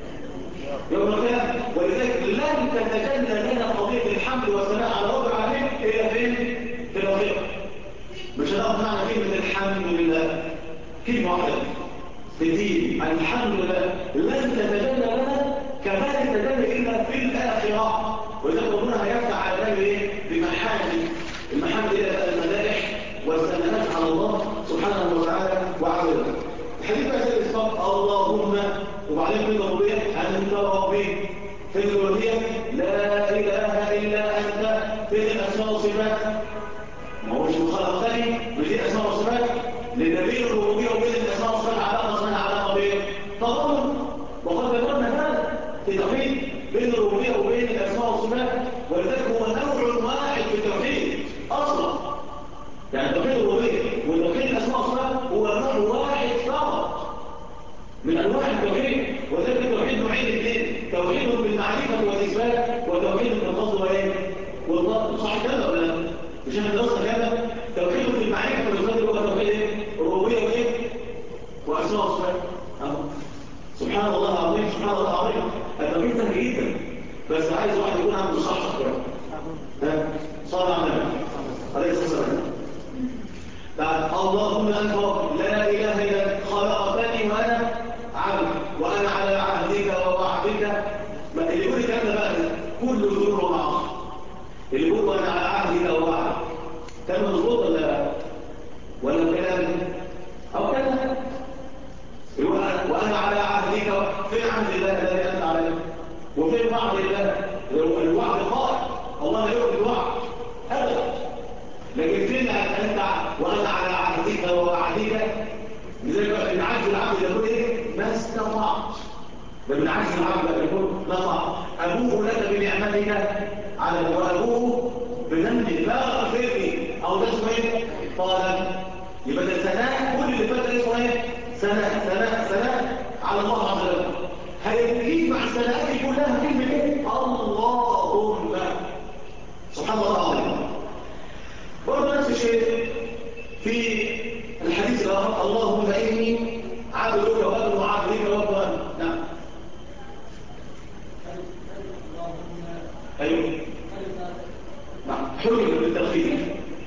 يوم القيامه. ولذلك لن تتجلى لنا قضيه الحمد والثناء على رب العالمين الا فين؟ في الاخره. مش هنعرف معنى كلمه الحمد لله كلمه واحده في الدين الحمد لله. لن تتجلى لنا كما تتجلى الا في الاخره. ولذلك ربنا هيفتح على باب ايه؟ بمحامد. المحامد الى المدائح والثناءات على الله سبحانه وتعالى وعز وجل. الحديث بقى سيد الصف اللهم وبعدين في الربوبيه انت ربي. في الالوهيه لا اله الا انت. في الاسماء والصفات ما هوش خلقتني بدي اسماء وصفات. للنبي الربوبيه وبين الاسماء والصفات علاقه اسمها علاقه بايه؟ تضمن. وقد ذكرنا هذا في توحيد بين الربوبيه وبين الاسماء والصفات. ولذلك هو نوع واحد في التوحيد اصلا. يعني توحيد الربوبيه وتوحيد الاسماء والصفات هو نوع واحد فقط من انواع التوحيد. وذلك التوحيد نوعين اثنين: توحيد بالمعرفه والاثبات، وتوحيد بالقصد وايه؟ والضبط. صح كده ولا لا؟ مش احنا درسنا كده توحيد بالمعرفه والاثبات اللي هو توحيد ايه؟ الربوبيه وايه؟ واسماء وصفات. سبحان الله العظيم، سبحان الله العظيم. التوحيد سهل جدا بس عايز واحد يكون عنده صح كده. صلى على النبي عليه الصلاه والسلام. بعد اللهم انت رب لا اله الا انت خلقتني وانا عبد وانا على عهدك ووعدك. اللي يقول الكلام ده بقى كل ذكر ومعصيه. اللي يقول وانا على عهدك ووعدك كان مظبوط ولا كلام او كلام؟ وانا على عهدك. فين عهد الله الذي انت عليه؟ وفين وعد الله؟ الوعد قائم. الله لا يؤمن الوعد ابدا. لكن فين انت وانا على عهدك ووعدك؟ لذلك من عجز العبد يقول ايه؟ ما استطعت. ده من عجز العبد يقول ما استطعت. ابوه لك بنعمتك على وابوه بذنبي فاغفرني. او ده اسمه ايه؟ طالب. يبقى ده ثناء. كل اللي فات اسمه ايه؟ ثناء على الله عز وجل. هيجيب مع الثناءات دي كلها كلمه ايه؟ اللهم. سبحان الله العظيم. برضه نفس الشيء في الحديث الاخر: اللهم اني عبدك وابن عبدك وابن. نعم. ايوه نعم. حرم بالتخفيف.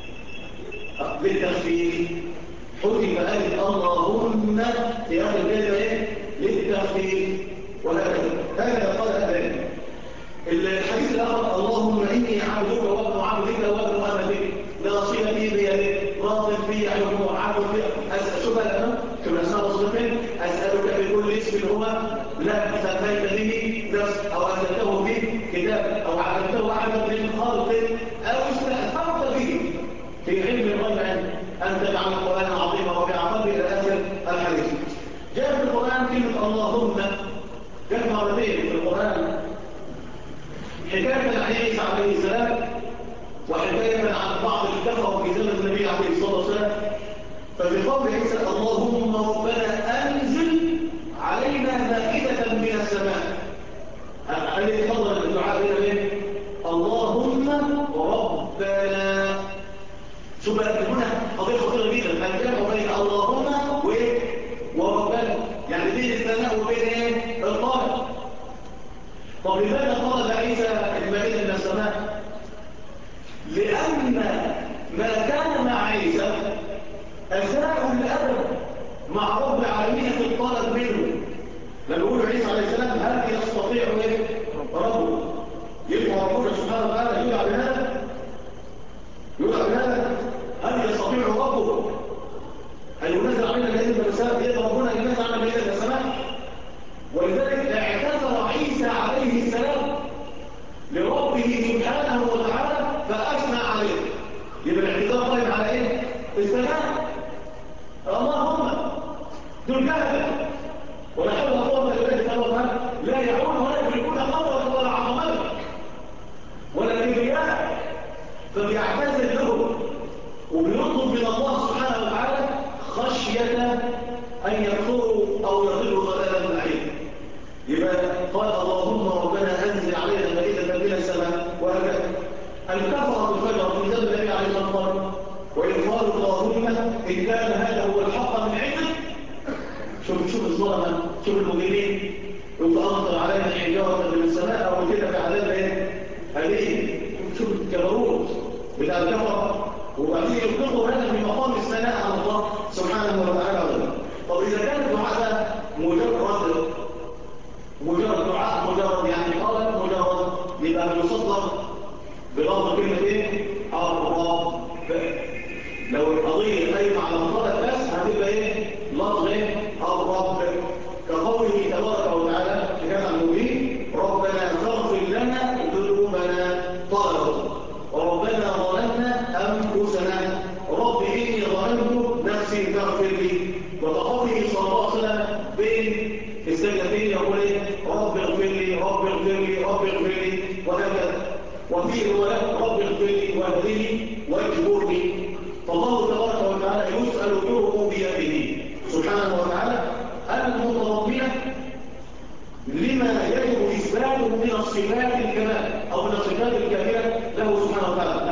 بالتخفيف حرم ألف اللهم في آخر الكلمة ايه؟ للتخفيف. وهكذا هذا قال أهلين. الحديث الآخر اللهم إني عبدك وابن عبدك وابن أمتك ناصيتي بيدك راض في حكم عبد في شوف الأسماء والصفات أسألك بكل اسم هو لا سميت به نفس أو أنزلته في كتاب أو علمته أحد من خلق أو استأثرت به في علم الغيب أن تجعل القرآن عظيما وبيع قلبي إلى آخر الحديث. جاء في القرآن كلمة اللهم جاء مرتين في القرآن حكاية عن عيسى عليه السلام وحكاية عن بعض الكفر في زمن النبي عليه الصلاة والسلام. ففي قول عيسى اللهم ربنا أنزل علينا مائدة من السماء الذي فضل الدعاء بين اللهم ربنا. شوف بقى هنا قضية خطيرة جدا الجمع بين اللهم وربنا يعني بين السماء وبين الطارق. طب لماذا طلب عيسى المائدة من السماء؟ لأن ما كان مع عيسى أساء الأدب مع رب العالمين في الطلب منه. لما يقول عيسى عليه السلام هل يستطيع ربه يبقى ربنا سبحانه وتعالى يدعى بهذا؟ هل يستطيع ربه أن ينزل علينا مائدة من السماء؟ يقدر ربنا أن ينزل علينا مائدة من السماء؟ ولذلك اعتذر عيسى عليه السلام لربه سبحانه وتعالى فأثنى عليه. يبقى الاعتذار قائم على ايه؟ السماء. اللهم دول جهل ولا حول ولا قوة الا بالله لا يعون ولا يملكون قدرك ولا عظمتك ولا كبرياءك فبيعتذر لهم وبيطلب من الله سبحانه وتعالى خشية أن يكفروا أو يضلوا ضلالا بعيدا. يبقى قال اللهم ربنا أنزل علينا مائدة من السماء وهكذا. الكفرة الفجر في ذنب النبي عليه الصلاة والسلام وإن قالوا اللهم إن كان هذا هو الحق من عندك. شوف الظلمة، شوف المجرمين يبقى أمطر علينا حجارة من السماء أو كده في عذاب ايه؟ أليم. شوف الكبروت بتاع الكفرة وبعدين يطلقوا هذا في مقام الثناء على الله سبحانه وتعالى. طب إذا كان الدعاء ده مجرد دعاء مجرد يعني قال مجرد يبقى بيصدر بلفظ كلمة ايه؟ الرب. لو القضية قايمة على مطلق بس هتبقى ايه؟ لفظ ايه؟ الرب كقوله تبارك وتعالى في كتاب المبين ربنا فاغفر لنا ذنوبنا طلبوا وربنا ظلمنا أنفسنا رب إني ظلمت نفسي فاغفر لي. وكقوله صلى الله عليه وسلم بين السجدتين يقول ايه؟ رب اغفر لي رب اغفر لي رب اغفر لي وهكذا. وفيه روايات رب اغفر لي واهدني واجبرني. فالله تبارك وتعالى يسأل بربوبيته سبحانه وتعالى المتضمنة لما يجب إثباته من الصفات الكمال أو من الصفات الكاملة له سبحانه وتعالى.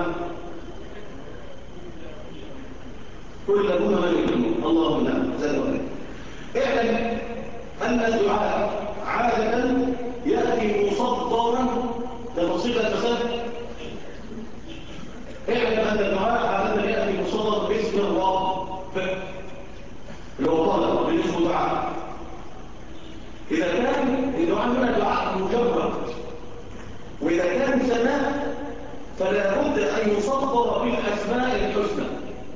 كل لهما من يكلمون اللهم لا زاد ولا. اعلم أن الدعاء عادة يأتي مصدرا لتفصيل المسألة. اعلم أن الدعاء عادة يأتي مصدرا باسم الرب اللي هو طالب بالاسم دعاء. إذا كان الدعاء هنا دعاء مجرد وإذا كان ثناء فلا بد أن يصدر بالأسماء الحسنى.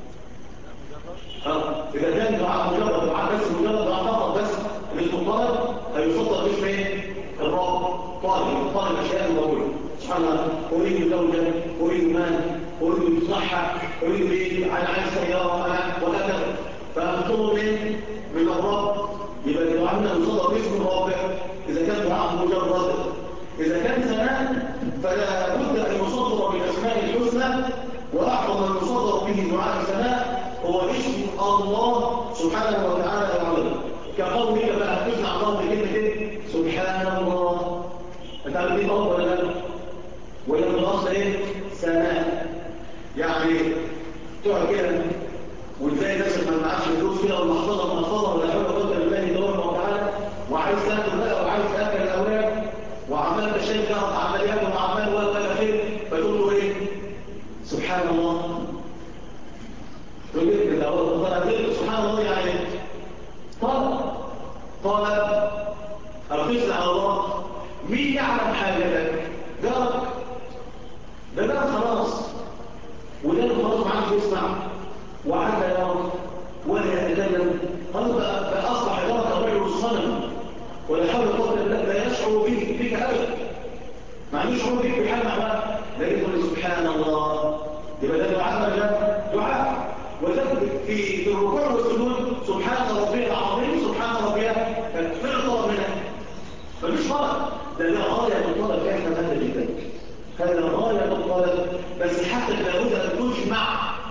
إذا كان دعاء مجرد دعاء بس مجرد دعاء فقط بس للمطلب هيصدر باسم ايه؟ الرب. طالب أشياء مقبولة سبحان الله. أريد زوجة أريد مال أريد صحة أريد بيت أنا عايز سيارة أنا وهكذا فأنطلب من الرب. يبقى الدعاء هنا يصدر باسم الرب إذا كان دعاء مجرد. إذا كان ثناء فلا بد أن يصدر بالأسماء الحسنى وأعظم ما يصدر به دعاء الثناء هو اسم الله سبحانه وتعالى العظيم. كقولك بقى تسمع الله بكلمة ايه؟ سبحان الله. انت عارف ايه طلب ولا لا؟ ولا من الاصل ايه؟ ثناء. يعني تقعد كده وتلاقي نفسك ما معكش فلوس كده ولا محفظه ولا حول ولا قوه الا بالله تبارك وتعالى وعايز تاكل بقى وعايز تاكل الاولاد وعمال تشيل كده وعمال ياكل وعمال ولا خير فتقول له ايه؟ سبحان الله. سبحان الله يعني طلب القسم على الله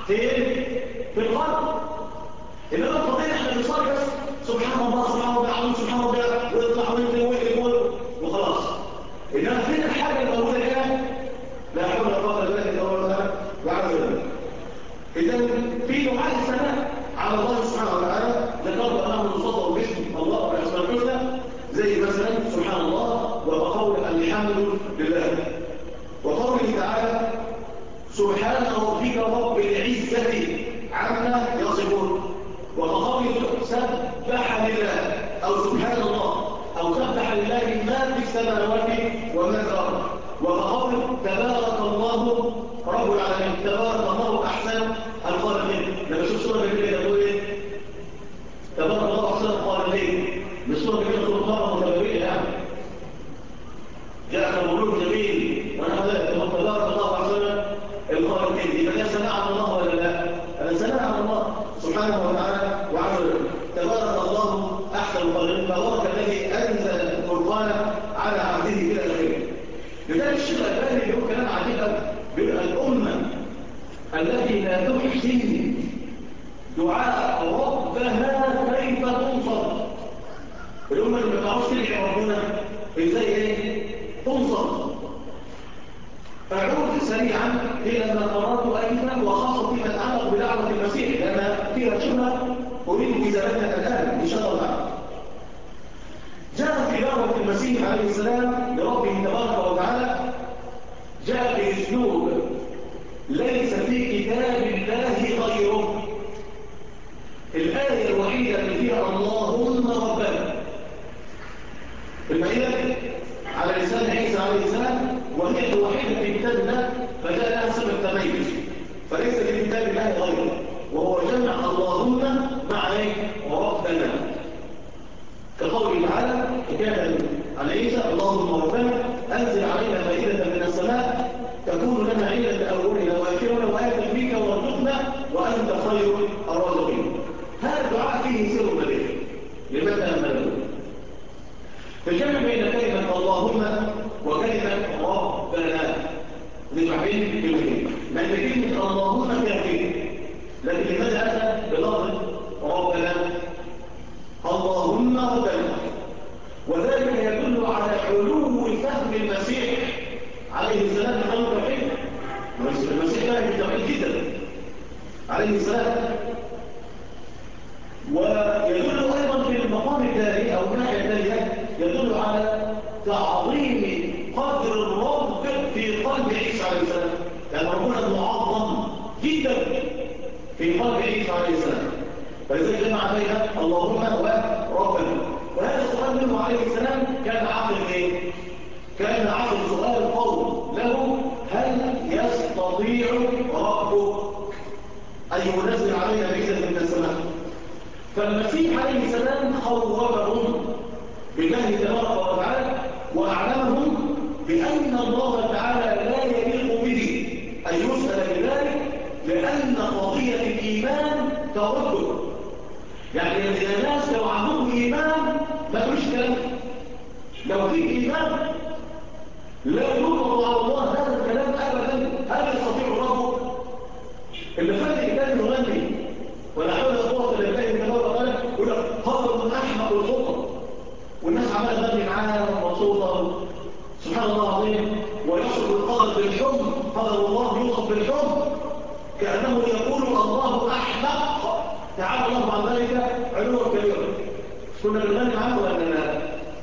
فين؟ في القلب. إنما الفضيلة احنا بنصلي بس سبحان الله سبحان الله العظيم سبحان الله ويطلع وينزل ويقول وخلاص. إنما فين الحاجة الموجودة هنا؟ لا حول ولا قوة إلا بالله وعز وجل. إذا في دعاء الثناء على الله سبحانه وتعالى ذكرت أنه يصدر باسم الله والأسماء الحسنى زي مثلا سبحان الله وقول الحمد لله وقوله تعالى سبحان ربك رب العزة عما يصفون وقوله سبح لله أو سبحان الله أو سبح لله ما في السماوات وما في الأرض وقول تبارك الله رب العالمين تبارك الله أحسن الخالقين. لما شوف سورة كده تقول ايه؟ تبارك الله أحسن الخالقين. السورة كده تقول مرة متبرئة يعني جاء مولود جميل ونحو ذلك تبارك الله أحسن الخالقين. يبقى ده ثناء على الله ولا لا؟ هذا ثناء على الله سبحانه وتعالى وعز وجل. تبارك الله أحسن الخالقين تبارك الذي أنزل القرآن على عبده إلى آخره. لذلك الشيخ الألباني بيقول كلام عجيب قوي بيقول الأمة التي لا تحسن دعاء ربها كيف تنصر. الأمة اللي ما تعرفش تدعي ربنا ازاي ايه؟ تنصر. أعود سريعا إلى ما قرأت أيضا وخاصة فيما يتعلق بدعوة المسيح لأن فيها شبهة أريد إزالتها الآن إن شاء الله تعالى. جاء في دعوة المسيح عليه السلام لربه تبارك وتعالى جاء بأسلوب ليس في كتاب الله غيره. الآية الوحيدة اللي فيها اللهم ربنا المائدة على لسان عيسى عليه السلام وهي الوحيدة في كتاب الله فجاء لها سبب تميز فليس في كتاب الله غيره وهو جمع اللهم مع ربنا كقوله تعالى حكاية عن عيسى اللهم ربنا أنزل علينا مائدة من السماء تكون لنا عيدا لأولنا وآخرنا وآية منك وارزقنا وأنت خير الرازقين. هذا الدعاء فيه سر بليغ لماذا أمله؟ الجمع بين كلمة اللهم وكلمة ربنا نجمعين كلمتين لأن كلمة اللهم كافية لكن لماذا أتى بلفظ ربنا؟ اللهم ربنا وذلك يدل على علو فهم المسيح عليه السلام عن التوحيد. المسيح فاهم التوحيد جدا عليه السلام. ويدل أيضا في المقام التالي أو الناحية التالية يدل على تعظيم قدر الرب في قلب عيسى عليه السلام لأن ربنا معظم جدا في قلب عيسى عليه السلام فلذلك جمع بين اللهم وربنا. وهذا السؤال منه عليه السلام كان عقل ايه؟ كان عقل سؤال قول له هل يستطيع ربك أن ينزل علينا مائدة من السماء؟ فالمسيح عليه السلام خوفهم بالله تبارك وتعالى وأعلمهم بأن الله تعالى لا يليق به أن يسأل بذلك لأن قضية الإيمان ترده. يعني الناس لو عندهم إيمان ما تقولش كلام لو في إيمان لا يطلق على الله هذا الكلام أبدا. هل يستطيع ربك اللي فات كتاب يغني ولا حول ولا قوة إلا بالله تبارك وتعالى يقول لك هذا من أحمق الخطأ والناس عمالة تغني معاه مبسوطة سبحان الله العظيم ويصف القدر بالحب. قدر الله يوصف بالحب كأنه يقول الله أحمق تعالى الله عن ذلك علوا كبيرا. كنا بنغني معاه ولا لا؟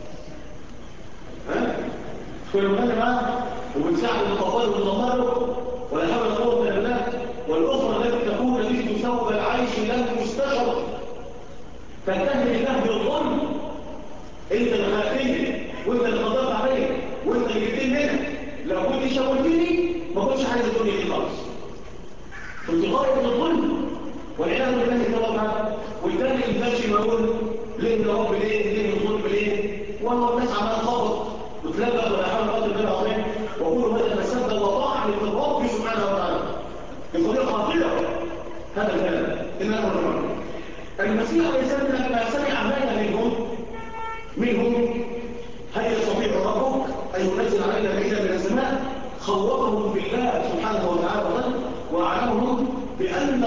كنا بنغني معاه وبنساعد القبائل ونضمره ولا حول ولا قوة إلا بالله. والأخرى التي تكون مثل ثوب العيش لم تستشر فتهدي الله بالظلم. انت اللي خلقتني وانت اللي قدرت عليك وانت اللي جبتني منها. لو كنت شاورتني ما كنتش عايز الدنيا دي خالص. كنت غاية الظلم والعياذ بالله تبارك. والتاني الماشي يقول ليه يا رب ليه الظلم ليه؟ والله الناس عماله تخبط وتلبس ولا حول ولا قوه الا بالله وكل هذا تسبب وطاعه للرب سبحانه وتعالى بطريقه خطيره. هذا الكلام انما هو المسيح عليه السلام لما سمع هذا منهم هل يستطيع ربك ان ينزل علينا مائدة من السماء؟ خوفهم بالله سبحانه وتعالى واعلمهم بان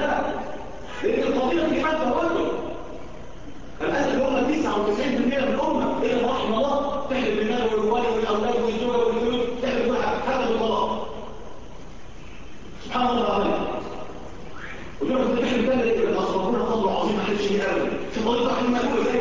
لا، لأن القضية دي حتى برضه الآن الأمة 99% من الأمة إلا رحم الله تحلم بالمال والوالد والأولاد والزوجة والفلوس، تحلم كل حاجة بالطلاق. سبحان الله العظيم. ودول كنت تحلم كده إن أصابونا قدر عظيم ما حدش فيه أبدا. شوف قضية توحيد مألوف إزاي؟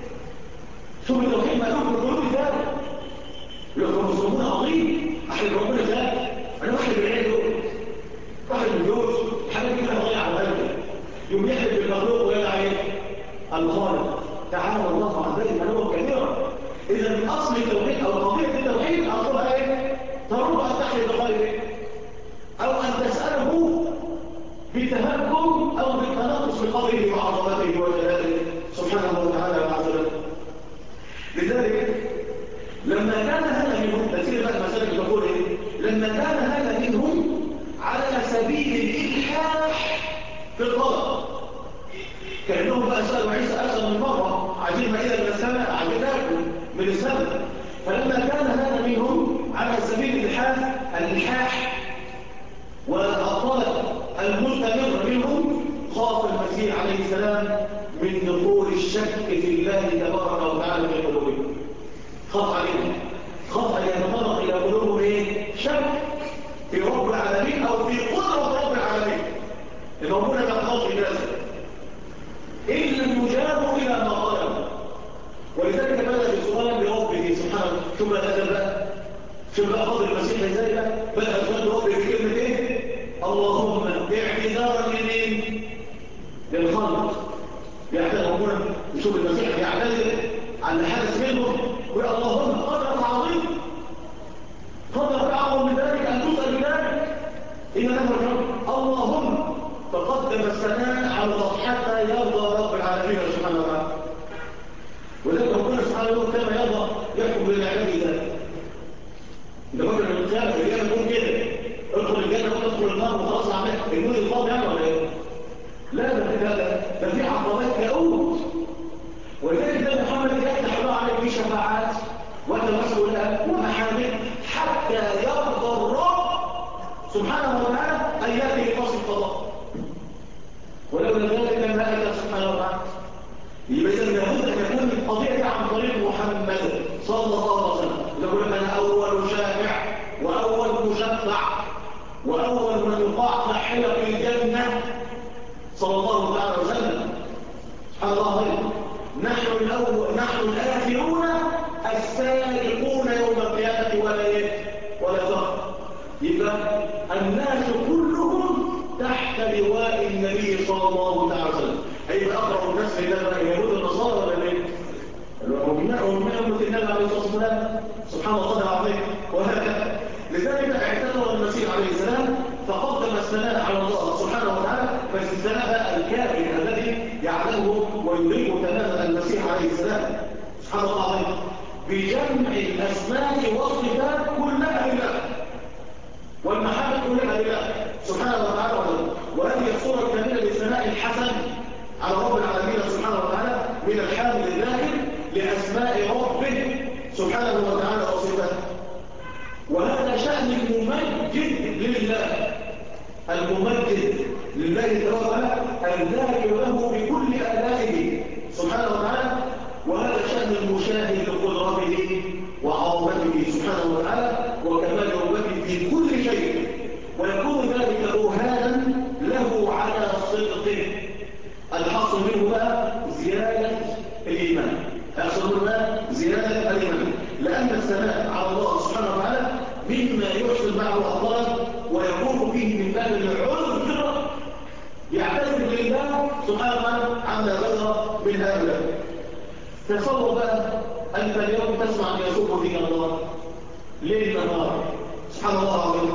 شوف التوحيد مألوف في القلوب إزاي؟ يقول لك المسلمون عظيم، أحلم ربنا إزاي؟ أنا بحلم بالعين دول، بحلم بالجوز، الحاجات دي كلها ضيعة على قلبي. يوم يحلم بالمخلوق ويدعى الخالق تعالى الله عن ذلك علوا كبيرا. إذا من أصل التوحيد أو قضية التوحيد أصلها إيه؟ ترد أن تحلم بغيره أو أن تسأله بتهكم أو بالتنقص بقدره وعظمته وجلاله سبحانه وتعالى وعزله. لذلك لما كان هذا منهم تسير بقى المسألة تقول إيه؟ لما كان هذا منهم على سبيل الإلحاح في الطلب، كأنهم بقى سألوا عيسى أكثر من مرة عايزين مائدة من السماء، عايزين تاكل من السماء. فلما كان هذا منهم على سبيل الإلحاح والطلب المستمر منهم، خاف المسيح عليه السلام من دخول الشك في الله تبارك وتعالى في قلوبهم. خاف عليهم، خاف أن يتطرق إلى قلوبهم إيه؟ شك في رب العالمين أو في قدرة رب العالمين. الموضوع ده خاص بالناس إن لم يجابوا إلى ما طلبوا. ولذلك بدأ بسؤال لربه سبحانه. شوف الأدب بقى، شوف بقى فضل المسيح ازاي بقى. بدأ سؤال ربه بكلمة إيه؟ اللهم اعتذارا لمين؟ للخلق. بيعتذر ربنا يشوف المسيح يعتذر عن حدث منهم ويقول اللهم قدرك عظيم، قدرك أعظم من ذلك أن تسأل بذلك إن له الرب. اللهم فقدم الثناء على الله حتى يرضى رب العالمين سبحانه وتعالى. ولذلك ربنا سبحانه وتعالى كما يرضى يحكم للعباد ذلك. ده راجل من القيامة الرجال يقول كده ادخل الجنة وادخل النار وخلاص عملت النور الفاضي يعني ولا ايه؟ لا ده في عقبات كؤوس. ولذلك ده محمد يفتح الله عليه في شفاعات وتوسلات ومحامد حتى يرضى الرب سبحانه وتعالى ان ياتي بفصل القضاء. ولولا ذلك لما أتى سبحانه وتعالى. يبقى إذا لابد أن يكون القضية دي عن طريق محمد صلى الله عليه وسلم. يقول أنا أول شافع وأول مشفع وأول من يقع حلق الجنة صلى الله عليه وسلم. سبحان الله خير. نحن الآخرون السابقون يوم القيامة ولا فخر. يبقى الناس كلهم تحت لواء النبي صلى الله عليه وسلم. أي أقرب الناس لله اليهود النصارى ولا ليه؟ ومنهم النبي عليه الصلاة والسلام. سبحان الله العظيم. وهكذا لذلك اعتذر المسيح عليه السلام فقدم الثناء على الله سبحانه وتعالى. بس الثناء الكامل الذي يعلمه ويدركه تماما المسيح عليه السلام سبحان الله العظيم بجمع الأسماء والصفات كلها لله والمحبة كلها لله سبحانه وتعالى. وهذه الصورة الكاملة للثناء الحسن على رب العالمين سبحانه وتعالى من الحامد الداخل لأسماء ربه سبحانه وتعالى وصفاته. وهذا شأن الممجد لله، الممجد لله تعالى الذاكر له بكل آلائه سبحانه وتعالى. وهذا شأن المشاهد لقدرته وعظمته سبحانه وتعالى وكمال ربته في كل شيء. ويكون ذلك برهانا له على صدقه. الحاصل منه بقى زيادة الإيمان. الحاصل منه بقى زيادة الإيمان، لأن الثناء على الله سبحانه وتعالى مما يحصل معه الطلب ويكون فيه من باب العذر يعتذر لله سبحانه وتعالى عما بلغ من هؤلاء. تصور بقى أنت اليوم تسمع أن يسوق فيك الله ليل نهار سبحان الله العظيم.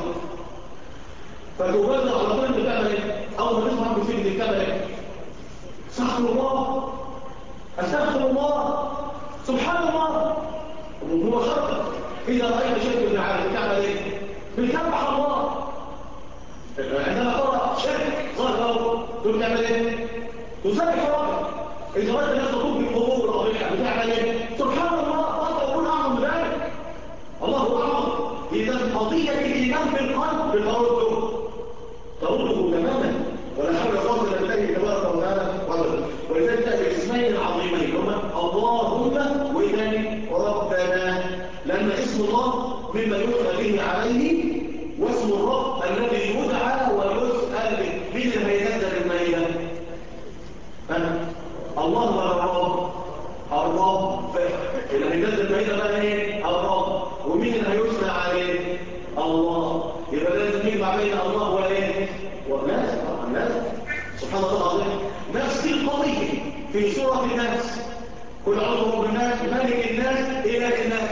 فتبادر على طول انت تعمل ايه؟ اول ما تسمع بسيط انت تعمل ايه؟ استغفر الله استغفر الله سبحان الله. مباشرة اذا رايت شيء من العالم تعمل ايه؟ بتسبح الله. عندما ترى شرك ظاهر تقول تعمل ايه؟ تسبح ربك. اذا رايت الناس تطوف بالقبور والاضرحه بتعمل ايه؟ سبحان الله. قد يكون اعظم من ذلك الله اعظم. اذا قضيه الايمان في القلب ترده تماما ولا حول ولا قوه لله تبارك وتعالى وحده. ولذلك تأتي الاسمين العظيمين هما اللهم وثاني ربنا، لأن اسم الله مما يدعى به عليه، واسم الرب الذي يدعى ويسأل به. مين اللي هينزل المائدة؟ الله ولا الرب؟ الرب اللي هينزل المائدة بقى ايه؟ الرب. ومين اللي هيسمع عليه؟ الله. يبقى لازم يجمع بين الله وايه؟ والناس. الناس سبحان الله العظيم. نفس القضية في سورة الناس، قل اعوذ برب الناس ملك الناس اله الناس.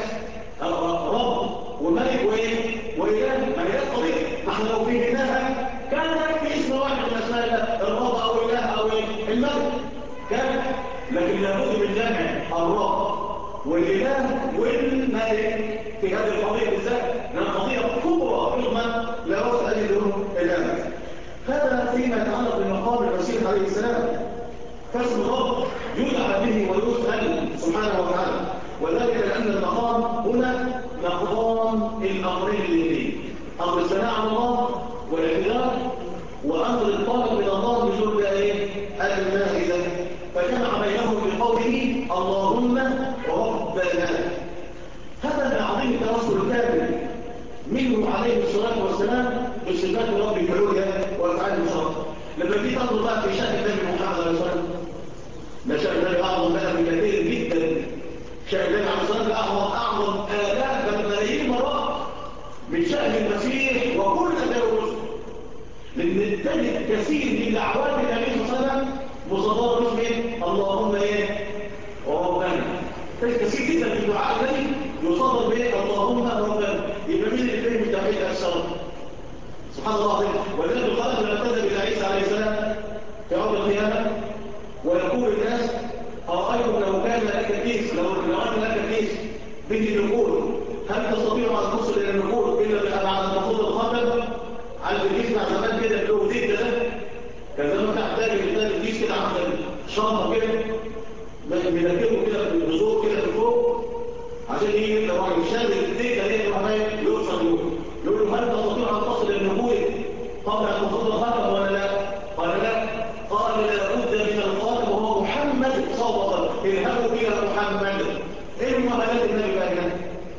رب وملك وايه؟ واله. ما هي القضية. احنا لو فهمناها كان يكفي اسم واحد من اسماء الله، الرب او الاله او ايه؟ الملك كان. لكن لابد من جمع الرب والاله والملك في هذه القضية بالذات، لأنها قضية كبرى عظمى لا وقت أن يدعون الآن. هذا فيما يتعلق بمقام المسيح عليه السلام، فاسم الرب يدعى به ويسأل سبحانه وتعالى، وذلك لأن المقام هنا مقام الأمرين الاثنين، أمر الثناء على الله والاعتذار، وأمر الطلب من الله بزرد المائدة، فجمع بينهم بقوله اللهم ربنا. هذا من عظيم التواصل الكامل منه عليه الصلاة والسلام بصفات رب العليا وأفعال الشرف. لما في تنظر بقى في شأن النبي محمد عليه الصلاة والسلام، ده شأن النبي أعظم بقى بكثير جدا. شأن النبي عليه الصلاة والسلام أعظم آلاف بل ملايين مرات من شأن المسيح وكل أنبياء الرسل، لأن تجد كثير من دعوات النبي صلى الله عليه وسلم مصدر باسم اللهم ربنا. تجد كثير جدا في الدعاء الذي يصدر به اللهم ربنا. يبقى مين اللي فهم التوحيد أكثر؟ سبحان الله العظيم. ولذلك القلب لما ابتدى إلى عيسى عليه السلام في يوم القيامة ويقول الناس أرأيتم لو كان لك كيس، لو أن لك كيس به النقود، هل تستطيع أن تصل إلى النقود إلا بعد أن تفضل الخاتم؟ عارف الكيس بتاع زمان كده له زيت ده كان زمان تحتاج مثال الكيس كده عند شنطة كده بنركبه كده بزور كده في فوق عشان يجي لو واحد شاد الدكه دي يروح يوصل يقول له هل تستطيع ان تصل النبوه قبل ان تفضل الخاتم ولا لا؟ قال لا. قال لا بد من الخاتم وهو محمد صلى الله عليه وسلم. اذهبوا الى محمد. ايه المعاملات النبي بقى هنا؟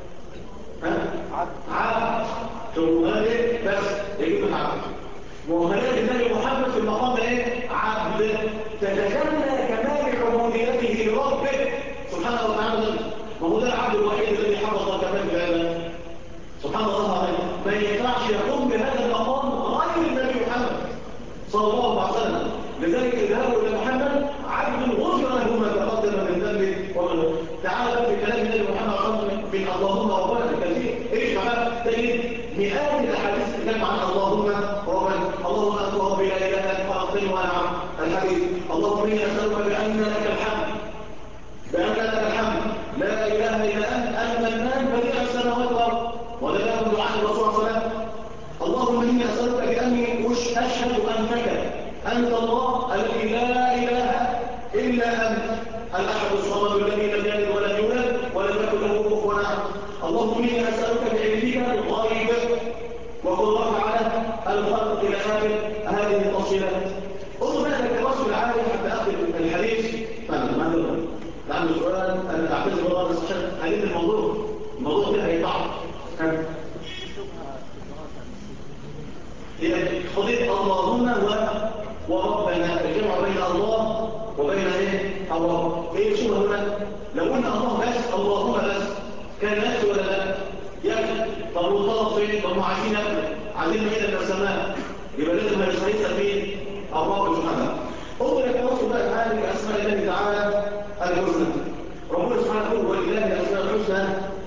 عبد. شوفوا هذه بس يجيب العبد. معاملات النبي محمد في المقام ايه؟ عبد. تتجلى كمال عبوديته لربه سبحانه وتعالى. وهو ده العبد الوحيد الذي حفظ كمال العباد سبحان الله عليه. ما ينفعش يقوم بهذا المقام غير النبي محمد صلى الله عليه وسلم. لذلك اذهبوا الى محمد عبد غفر له ما تقدم من ذنبه ومن. تعال في كلام النبي محمد صلى الله عليه وسلم من اللهم ربنا الكثير. ايش بقى؟ تجد مئات الاحاديث تتكلم عن اللهم ربنا. اللهم انت ربي لا اله الا انت خلقتني وانا عبد. الحديث اللهم اني اسالك بان لك الحمد، بان لك الحمد لا اله الا انت المنان بديع السماوات والارض. ولا يكون دعاء الرسول صلى الله عليه وسلم اللهم اني اسالك باني اشهد انك انت الله الذي لا اله الا انت الاحد الصمد الذي لم يلد ولم يولد ولم يكن له كفوا احد. اللهم اني اسالك بعلمك الغيب وقدرتك على الخلق الى اخر هذه التفصيلات. انظر بقى التواصل العالي حتى اخر الحديث. ماذا لأن السؤال أنا أعتذر الله بس عشان هذه الموضوع ده هيطعم. هي قضية اللهم وربنا، الجمع بين الله وبين الرب. ايه شو هنا؟ لو قلنا الله بس اللهم بس كان نفسه ولا لا؟ يكفي. طب والطلب فين؟ طب ما عايزين يكفي، عايزين نجد في السماء، يبقى لازم هيسعيد مين؟ الرب سبحانه. انظر التواصل بقى العالي بأسماء الله تعالى الحسنى. ربنا سبحانه يقول ولله الاسماء الحسنى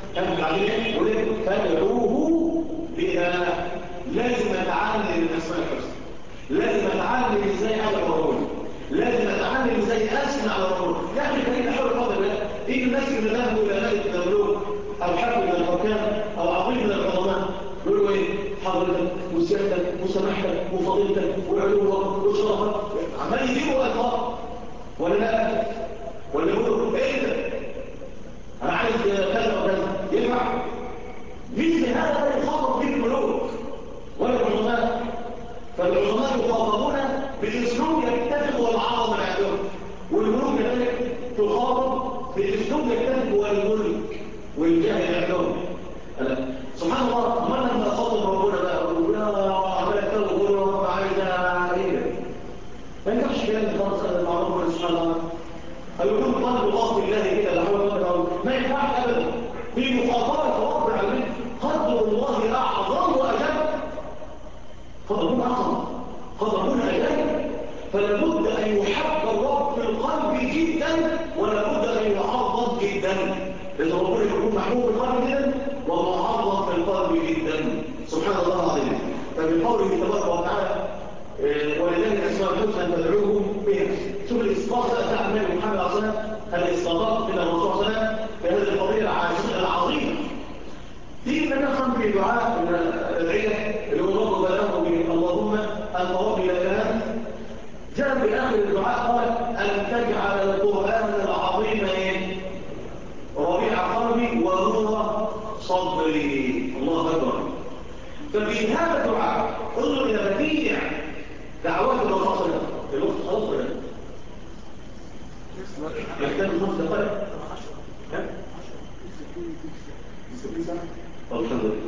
فادعوه بها. لازم اتعلم الاسماء الحسنى، لازم اتعلم ازاي ادعو ربنا، لازم اتعلم ازاي اسمع ربنا. يعني كان حول فضل الله ايه الناس اللي ذهبوا الى ملك من الملوك او حكم من الحكام او عظيم من العظماء يقولوا ايه؟ حضرتك وسيادتك وسماحتك وفضيلتك وعلوك وشرفك، عمال يجيبوا الفاظ ولا لا؟ ولا يقولوا ايه ده؟ انا عايز كذا وكذا. ينفع؟ مثل هذا لا يخاطب به الملوك ولا العظماء. فالعظماء يخاطبون باسلوب يتفق والجاهل يعلم. سبحان الله، ما لما خاطب ربنا بقى يقول يا عملت له رب عايزه ايه؟ ما ينفعش كلام خالص مع ربنا سبحانه وتعالى. الوجود قلب غاض الله كده لا حول ولا قوه، ما ينفعش ابدا. في مخاطره رب العالمين، قدر الله اعظم واجل. قدرون اعظم، قدرون اجل. فلا بد ان يحب الرب في القلب جدا، ولا بد ان يعظم جدا. إذا ربنا يكون محبوب في القلب جدا ومعظم في القلب جدا. سبحان الله العظيم. فمن قوله تبارك وتعالى ولله الاسماء الحسنى فادعوه بها. شوف الاسقاط بتاع النبي محمد صلى الله عليه وسلم، الاسقاطات من الرسول صلى الله عليه وسلم في هذه القضيه العظيمه. في منها خمس دعاء من الادعيه اللي هو رب بلغه به اللهم انت ربي لا اله. جاء في اخر الدعاء قال ان تجعل القران العظيم ربيع قلبي ونور صدري. الله اكبر. ففي هذا الدعاء انظر الى بديع دعوات الرسول صلى الله عليه وسلم. الوقت خلاص ولا يحتاج 5 دقائق؟ ها؟ 60 سنه؟ طب الحمد لله.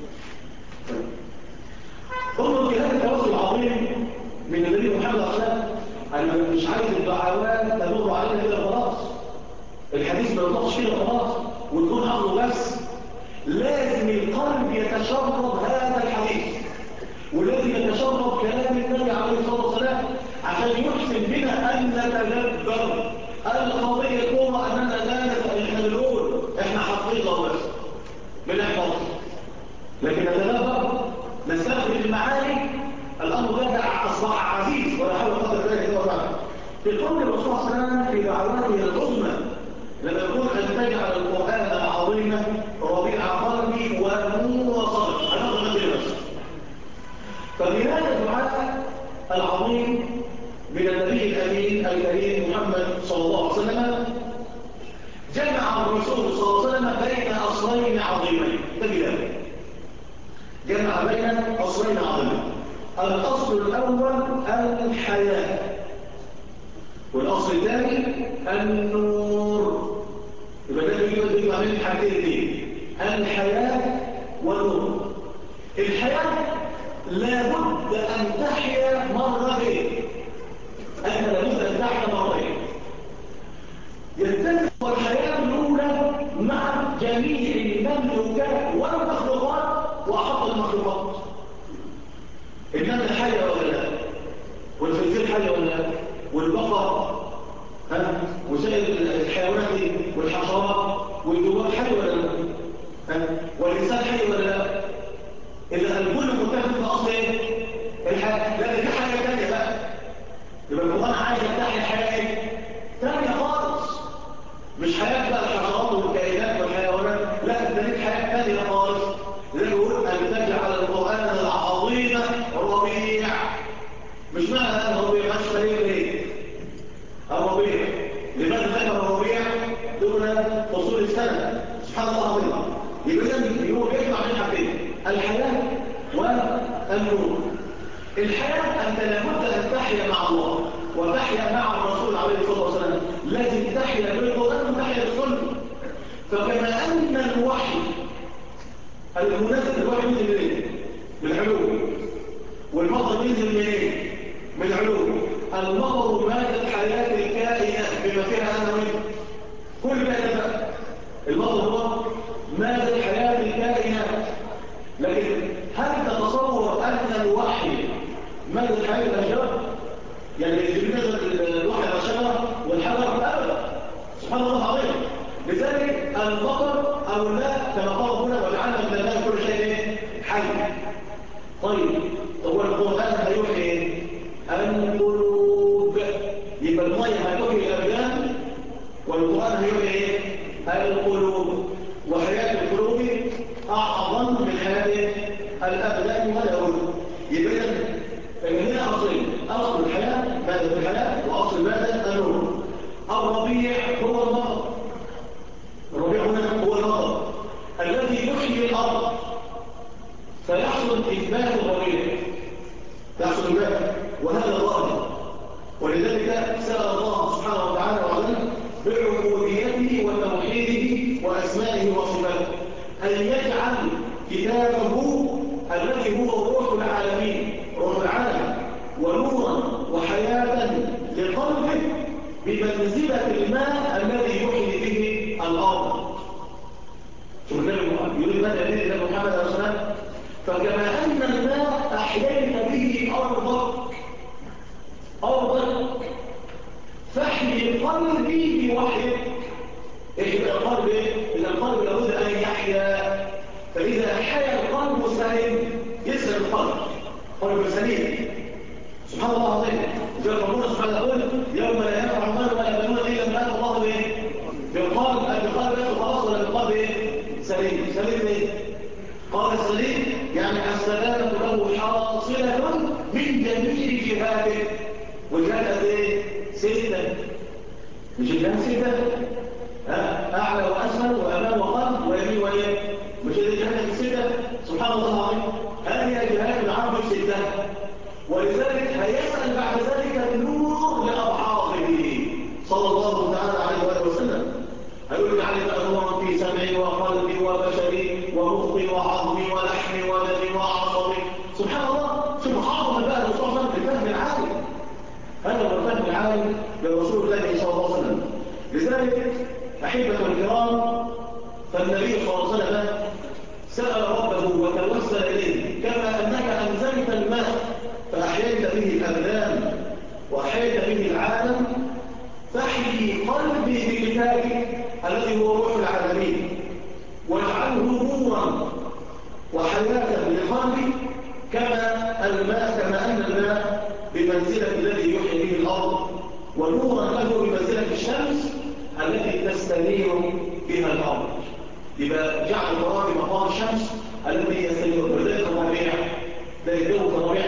انظر في هذا التواصل العظيم من النبي محمد صلى الله عليه وسلم. انا مش عايز الدعوات تمر علينا كده خلاص، الحديث ما يطلقش كده خلاص وتكون عقله بس. لازم القلب يتشرب هذا الحديث، ولازم يتشرب كلام النبي عليه الصلاه والسلام عشان يحسن بنا ان نتدبر. القضيه هو اننا لا نقول احنا حقيقه بس بنحفظ، لكن نتدبر نستخدم المعاني. الامر ده اصبح عزيز ولا حول ولا قوه الا بالله. في قول الرسول صلى الله عليه وسلم في دعواته العظمى لما يقول ان تجعل القران العظيم ربيع قلبي ونور صدري. انا اقول لك بس ففي هذا الدعاء العظيم من النبي الامين الكريم محمد صلى الله عليه وسلم جمع الرسول صلى الله عليه وسلم بين اصلين عظيمين. تجد جمع بين اصلين عظيمين. الاصل الاول الحياه، والاصل الثاني النور. يبقى ده بيجي عن الحاجتين دي، الحياه والنور. الحياه لابد ان تحيا مرتين. انت لابد ان تحيا مرتين. يتفق الحياه الاولى مع جميع المملوكات والمخلوقات واحط المخلوقات. النمل حيه ولا لا؟ والخنزير حيه ولا لا؟ والبقر وسائر الحيوانات والحشرات والدواب حي ولا لا؟ والإنسان حي ولا لا؟ إذا الكل متفق في أصل إيه؟ الحياة. لا، دي حاجة ثانية بقى. يبقى القرآن عايز يفتح الحياة إيه؟ ثانية خالص. مش حياة بقى الحشرات والكائنات والحيوانات، لا، ده ليك حياة ثانية خالص. زي يقول أن تجعل القرآن العظيم ربيع. مش معنى هذا الربيع مش خليل ليه؟ الربيع لماذا ذكر الربيع دون فصول السنة؟ سبحان الله العظيم. يبقى هو بيجمع بين حاجتين، الحياة والنور. الحياة أنت لابد أن تحيا مع الله وتحيا مع الرسول عليه الصلاة والسلام. لازم تحيا بالقرآن وتحيا بالسنة. فكما أن الوحي المنزل، الوحي ينزل من ايه؟ من العلوم. والمطر ينزل من ايه؟ من العلوم. المطر مادة حياة الكائنات بما فيها أنا وإنت. كل بقى المطر هو مادة حياة الكائنات. لكن هل تتصور أن الوحي مادة حياة الأشجار؟ يعني بالنسبة الوحي على الشجرة والحجر أبدا. سبحان الله العظيم. لذلك المطر أو لا كما قال هنا وجعلنا من الناس كل شيء حي. طيب هو القرآن هيوحي ايه؟ القلوب. يبقى المية هتوحي الأبدان والقرآن هيوحي ايه؟ القلوب. وحياة القلوب أعظم من حياة الأبدان والأولوب. يبقى هنا أصلين، أصل الحياة مادة الحياة وأصل مادة النور. الربيع هو المطر. الربيع هنا هو المطر الذي يحيي الأرض. فيحصل إثبات الربيع، يحصل إثبات، وهذا ظاهر. ولذلك سأل الله سبحانه وتعالى وعلا بعبوديته وتوحيده وأسمائه وصفاته بمنزلة الماء الذي يحيي به الأرض. شوف النبي محمد يقول ماذا يريد النبي محمد عليه الصلاة والسلام؟ فكما أن الماء أحييت به أرضك فاحيي قلبي بوحيك. ايش يبقى القلب ايه؟ إن القلب لابد أن يحيا، فإذا حيا القلب سليم يسلم القلب، قلب سليم. سبحان الله العظيم. زي ربنا سبحانه يقول يوم لا ينفع مال ولا بنون إلا من أتى الله بايه؟ بالقلب. القلب يدخل خلاص ولا بالقلب ايه؟ سليم. سليم ايه؟ قال السليم يعني السلامة له حاصلة من جميع جهاته. وجهات قد ايه؟ 6. مش الجهات 6؟ أعلى وأسفل وأمام وخلف ويمين ويمين. مش الجهات 6؟ سبحان الله العظيم. هذه جهات العرض 6. ولذلك هيسأل بعد ذلك النور لأضعافه صلى الله تعالى عليه وآله وسلم. هيقول لي علي بقى نورا في سمعي وقلبي وبشري ومخي وعظمي ولحمي ودمي وعصبي. سبحان الله. شوف عظمه بقى الرسول صلى الله عليه وسلم بالفهم العالي. هذا هو الفهم العالي لرسول الله صلى الله عليه وسلم. لذلك أحبة الكرام، فالنبي صلى الله عليه وسلم سأل ربه وتوسل إليه كما أنك أنزلت الماء فأحييت به الأبدان وأحييت به العالم، فاحيي قلبي بكتابك الذي هو روح العالمين واجعله نورا وحياة لقلبي كما أن الماء بمنزلة الذي يحيي به الأرض، ونورا له بمنزلة الشمس التي تستنير بها الأرض. يبقى جعل الله بمقام الشمس التي يستنير بذلك الربيع. ده الجو في الربيع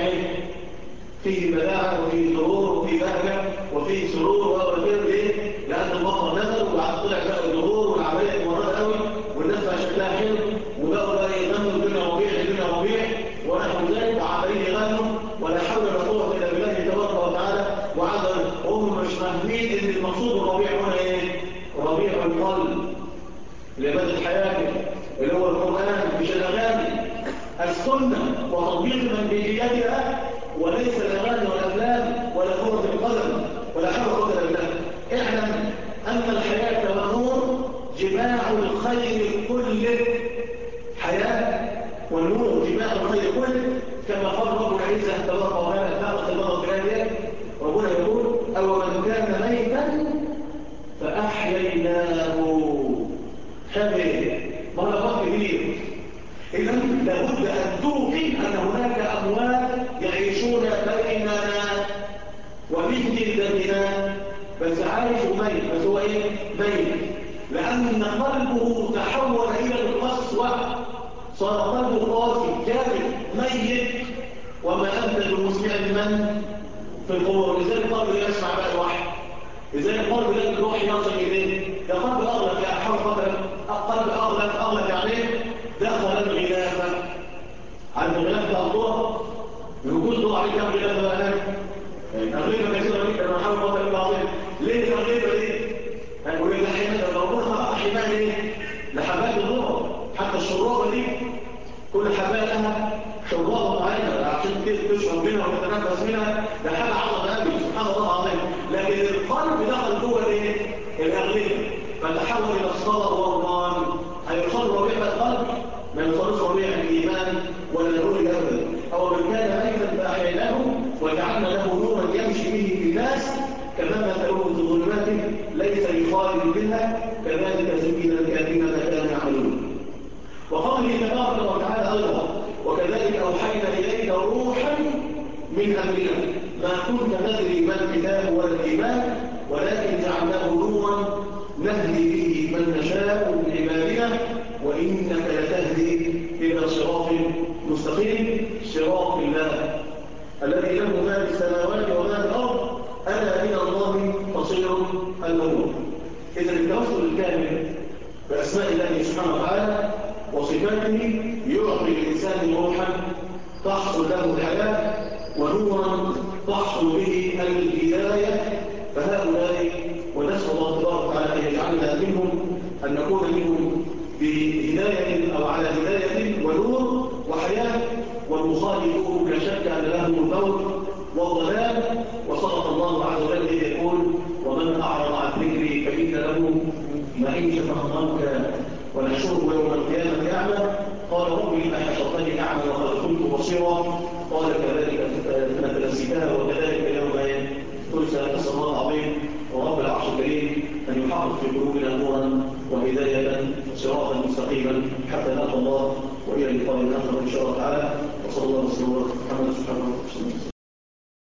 فيه بداعة وفيه سرور وفيه بهجة وفيه سرور وغير ليه؟ لأن المطر نزل وبعد طلع بقى الظهور والعملية مرات قوي والناس بقى شكلها حلو وبقوا بقى يغنوا الدنيا ربيع ونحو ذلك وعمالين يغنوا ولا حول ولا قوة إلا بالله تبارك وتعالى. وعدم هم مش فاهمين إن المقصود الربيع هنا إيه؟ ربيع القلب لمدى حياته اللي هو القرآن مش الأغاني، السنة وتطبيق منهجيتها وليس الأغاني والأفلام ولا كرة القدم ولا حول ولا قوة إلا بالله. اعلم أن الحياة والنور جماع الخير كله. حياة والنور جماع الخير كله كما قال رب العزة تبارك وتعالى فاقت المرة الآية. ربنا يقول أو من كان ميتا فأحييناه. خبر مرات كبير. إذا لابد أن توقن أن هناك أموات يعيشون بيننا ومن جلدنا بس عايش وميت. بس هو إيه؟ ميت. لأن قلبه تحول إلى القسوة، صار قلبه قاسي جامد ميت. وما أنت بمسمع من في القبور. لذلك قلبه يسمع بقى الوحي. لذلك قلبه يجب الوحي يصل إليه. ده قلب أغلق يا أحوال قلب أغلق يعني دخل الغلافة. عند الغلافة الضوء بوجود ضوء عليه كم غلافة بقى هناك؟ الغلافة كثيرة جدا أنا حاول قلب البعضين. ليه الغلافة دي؟ هنقول لك حماية ربنا خلق حماية ايه؟ لحبات الضوء. حتى الشرابة دي كل حباية لها شرابة معينة عشان تشرب منها وتتنفس منها. ده حاجة عظمة قوي سبحان الله العظيم. لكن القلب دخل جوه الايه؟ الأغلفة فتحول إلى الصلاة والرمان. هيوصل ربيع القلب ما يوصلش ربيع الإيمان ولا نور الأبد. أو من كان ميتا فأحييناه وجعلنا له نورا يمشي به في الناس كما مثلهم في الظلمات ليس بخارج منها كذلك زين الكافرين ما كانوا يعملون. وقوله تبارك وتعالى أيضا وكذلك أوحينا إليك روحا من أمرنا ما كنت تدري ما الكتاب ولا الإيمان ولكن جعلناه نورا نهدي به من نشاء من عبادنا وإنك لتهدي إلى صراط مستقيم صراط الله الذي له ما في السماوات وما في الأرض ألا إلى الله تصير الأمور. إذا التوسل الكامل بأسماء الله سبحانه وتعالى وصفاته يعطي الإنسان روحا تحصل له الحياة ونورا تحصل به الهداية. فهؤلاء ونسأل الله تبارك وتعالى أن يجعلنا منهم أن نكون منهم بهداية أو على هداية ونور وحياة. والمخالفون لا شك أن لهم الموت والضلال. وصدق الله عز وجل إذ يقول ومن أعرض عن ذكري وإن شفقناك ونحشره يوم القيامة أعمى قال رب لما حشرتني أعمى وقد كنت بصيرا قال كذلك نسيتها وكذلك اليوم تنسى. نسأل الله العظيم ورب العرش الكريم أن يحقق في قلوبنا نورا وهداية صراطا مستقيما حتى نلقى الله وإلى اللقاء الآخر إن شاء الله تعالى. وصلى الله وسلم على محمد سبحانه وتعالى.